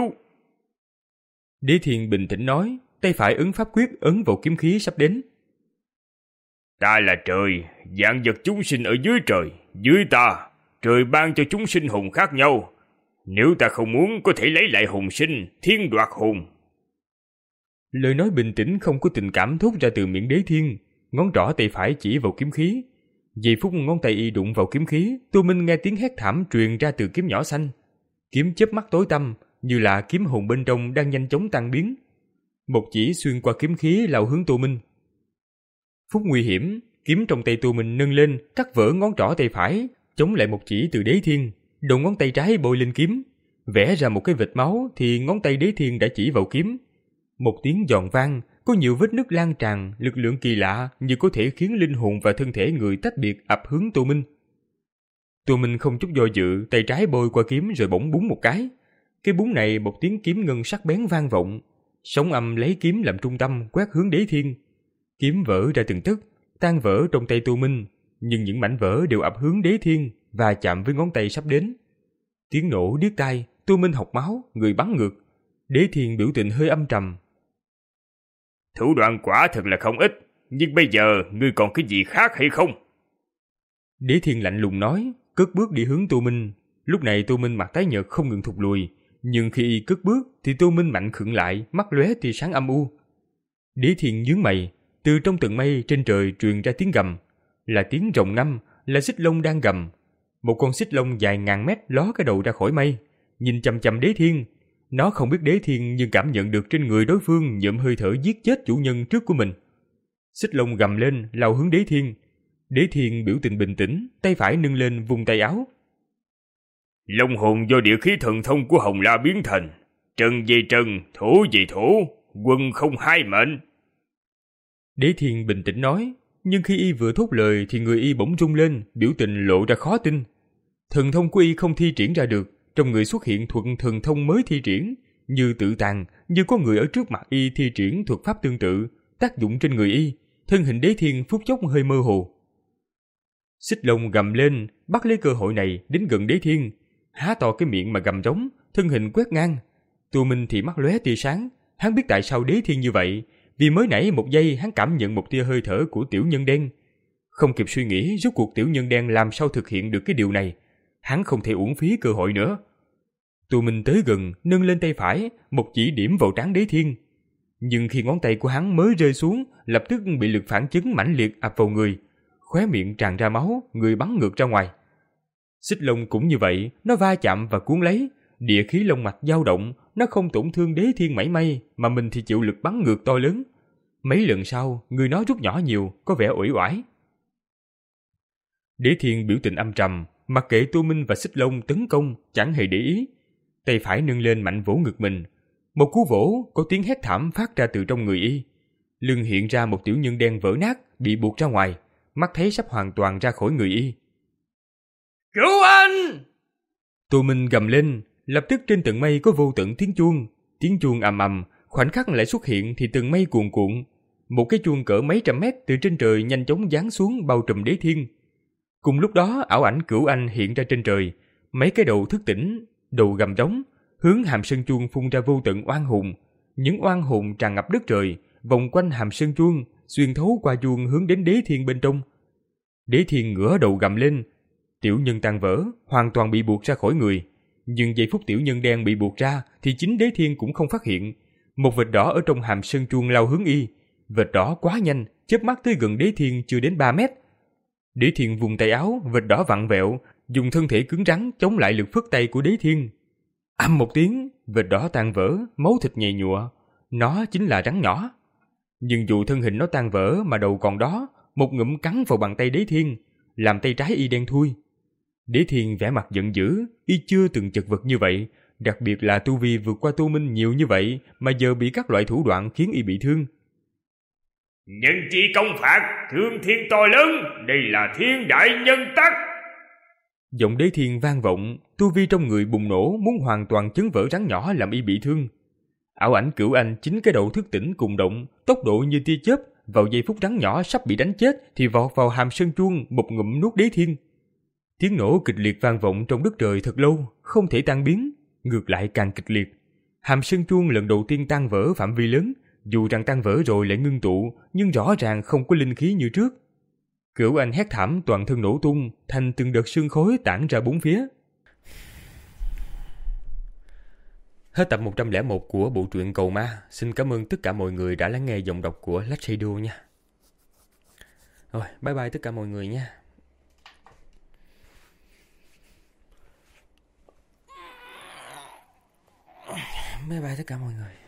Đế Thiên bình tĩnh nói, tay phải ấn pháp quyết ấn vào kiếm khí sắp đến. Ta là trời, vạn vật chúng sinh ở dưới trời, dưới ta, trời ban cho chúng sinh hồn khác nhau. Nếu ta không muốn, có thể lấy lại hồn sinh, thiên đoạt hồn. Lời nói bình tĩnh không có tình cảm thốt ra từ miệng Đế Thiên, ngón trỏ tay phải chỉ vào kiếm khí. Giây phút ngón tay y đụng vào kiếm khí, Tô Minh nghe tiếng hét thảm truyền ra từ kiếm nhỏ xanh. Kiếm chớp mắt tối tăm, như là kiếm hồn bên trong đang nhanh chóng tan biến. Một chỉ xuyên qua kiếm khí lao hướng Tô Minh. Phút nguy hiểm, kiếm trong tay Tô Minh nâng lên, cắt vỡ ngón trỏ tay phải, chống lại một chỉ từ Đế Thiên. Đầu ngón tay trái bôi lên kiếm, vẽ ra một cái vệt máu thì ngón tay Đế Thiên đã chỉ vào kiếm. Một tiếng giòn vang, có nhiều vết nứt lan tràn, lực lượng kỳ lạ như có thể khiến linh hồn và thân thể người tách biệt ập hướng Tô Minh. Tô Minh không chút do dự, tay trái bôi qua kiếm rồi bỗng búng một cái. Cái búng này một tiếng kiếm ngân sắc bén vang vọng, sóng âm lấy kiếm làm trung tâm quét hướng Đế Thiên. Kiếm vỡ ra từng tấc, tan vỡ trong tay Tô Minh, nhưng những mảnh vỡ đều ập hướng Đế Thiên và chạm với ngón tay sắp đến. Tiếng nổ điếc tai, Tô Minh học máu, người bắn ngược. Đế Thiên biểu tình hơi âm trầm. Thủ đoạn quả thật là không ít, nhưng bây giờ ngươi còn cái gì khác hay không? Đế Thiên lạnh lùng nói, cất bước đi hướng Tô Minh. Lúc này Tô Minh mặt tái nhợt không ngừng thụt lùi, nhưng khi y cất bước thì Tô Minh mạnh khựng lại, mắt lóe tia sáng âm u. Đế Thiên nhướng mày, từ trong tầng mây trên trời truyền ra tiếng gầm, là tiếng rồng ngâm, là xích long đang gầm. Một con xích long dài ngàn mét ló cái đầu ra khỏi mây, nhìn chằm chằm Đế Thiên. Nó không biết Đế Thiên nhưng cảm nhận được trên người đối phương nhuộm hơi thở giết chết chủ nhân trước của mình. Xích long gầm lên lao hướng Đế Thiên. Đế Thiên biểu tình bình tĩnh, tay phải nâng lên vùng tay áo. Long hồn do địa khí thần thông của Hồng La biến thành, trần về trần, thổ về thổ, quân không hai mệnh. Đế Thiên bình tĩnh nói, nhưng khi y vừa thốt lời thì người y bỗng rung lên, biểu tình lộ ra khó tin. Thần thông của y không thi triển ra được, trong người xuất hiện thuật thần thông mới thi triển, như tự tàn, như có người ở trước mặt y thi triển thuật pháp tương tự, tác dụng trên người y. Thân hình Đế Thiên phút chốc hơi mơ hồ. Xích long gầm lên, bắt lấy cơ hội này đến gần Đế Thiên, há to cái miệng mà gầm rống, thân hình quét ngang. Tô Minh thì mắt lóe tia sáng, hắn biết tại sao Đế Thiên như vậy, vì mới nãy một giây hắn cảm nhận một tia hơi thở của tiểu nhân đen. Không kịp suy nghĩ rốt cuộc tiểu nhân đen làm sao thực hiện được cái điều này, hắn không thể uổng phí cơ hội nữa. Tô Minh tới gần, nâng lên tay phải, một chỉ điểm vào trán Đế Thiên. Nhưng khi ngón tay của hắn mới rơi xuống, lập tức bị lực phản chấn mãnh liệt ập vào người, khóe miệng tràn ra máu, người bắn ngược ra ngoài. Xích long cũng như vậy, nó va chạm và cuốn lấy, địa khí long mạch dao động, nó không tổn thương Đế Thiên mảy may, mà mình thì chịu lực bắn ngược to lớn. Mấy lần sau, người nó rút nhỏ nhiều, có vẻ uể oải. Đế Thiên biểu tình âm trầm, mặc kệ Tô Minh và Xích long tấn công, chẳng hề để ý. Tay phải nâng lên mạnh vỗ ngực mình. Một cú vỗ, có tiếng hét thảm phát ra từ trong người y. Lưng hiện ra một tiểu nhân đen vỡ nát, bị buộc ra ngoài, mắt thấy sắp hoàn toàn ra khỏi người y. Cứu anh! Tô Minh gầm lên, lập tức trên tầng mây có vô tận tiếng chuông. Tiếng chuông ầm ầm, khoảnh khắc lại xuất hiện thì tầng mây cuồn cuộn. Một cái chuông cỡ mấy trăm mét từ trên trời nhanh chóng giáng xuống bao trùm Đế Thiên. Cùng lúc đó ảo ảnh Cửu Anh hiện ra trên trời, mấy cái đầu thức tỉnh, đầu gầm trống, hướng hàm sơn chuông phun ra vô tận oan hồn. Những oan hồn tràn ngập đất trời, vòng quanh hàm sơn chuông, xuyên thấu qua chuông hướng đến Đế Thiên bên trong. Đế Thiên ngửa đầu gầm lên, tiểu nhân tan vỡ, hoàn toàn bị buộc ra khỏi người. Nhưng giây phút tiểu nhân đen bị buộc ra thì chính Đế Thiên cũng không phát hiện. Một vệt đỏ ở trong hàm sơn chuông lao hướng y, vệt đỏ quá nhanh, chớp mắt tới gần Đế Thiên chưa đến ba mét. Đế Thiên vùng tay áo, vệt đỏ vặn vẹo, dùng thân thể cứng rắn chống lại lực phất tay của Đế Thiên. Ầm một tiếng, vệt đỏ tan vỡ, máu thịt nhầy nhụa. Nó chính là rắn nhỏ. Nhưng dù thân hình nó tan vỡ mà đầu còn đó, một ngụm cắn vào bàn tay Đế Thiên, làm tay trái y đen thui. Đế Thiên vẻ mặt giận dữ, y chưa từng chật vật như vậy, đặc biệt là tu vi vượt qua Tô Minh nhiều như vậy mà giờ bị các loại thủ đoạn khiến y bị thương. Nhân chi công phạt, thương thiên to lớn, đây là thiên đại nhân tắc. Giọng Đế Thiên vang vọng, tu vi trong người bùng nổ muốn hoàn toàn chấn vỡ rắn nhỏ làm y bị thương. Ảo ảnh Cửu Anh chính cái đầu thức tỉnh cùng động, tốc độ như tia chớp, vào giây phút rắn nhỏ sắp bị đánh chết thì vọt vào hàm sơn chuông một ngụm nuốt Đế Thiên. Tiếng nổ kịch liệt vang vọng trong đất trời thật lâu, không thể tan biến, ngược lại càng kịch liệt. Hàm sơn chuông lần đầu tiên tan vỡ phạm vi lớn, dù rằng tan vỡ rồi lại ngưng tụ, nhưng rõ ràng không có linh khí như trước. Cửu Anh hét thảm toàn thân nổ tung, thành từng đợt sương khói tản ra bốn phía. Hết tập một trăm lẻ một của bộ truyện Cầu Ma. Xin cảm ơn tất cả mọi người đã lắng nghe giọng đọc của Lách Radio nha. Rồi, bye bye tất cả mọi người nha. Bye bye tất cả mọi người.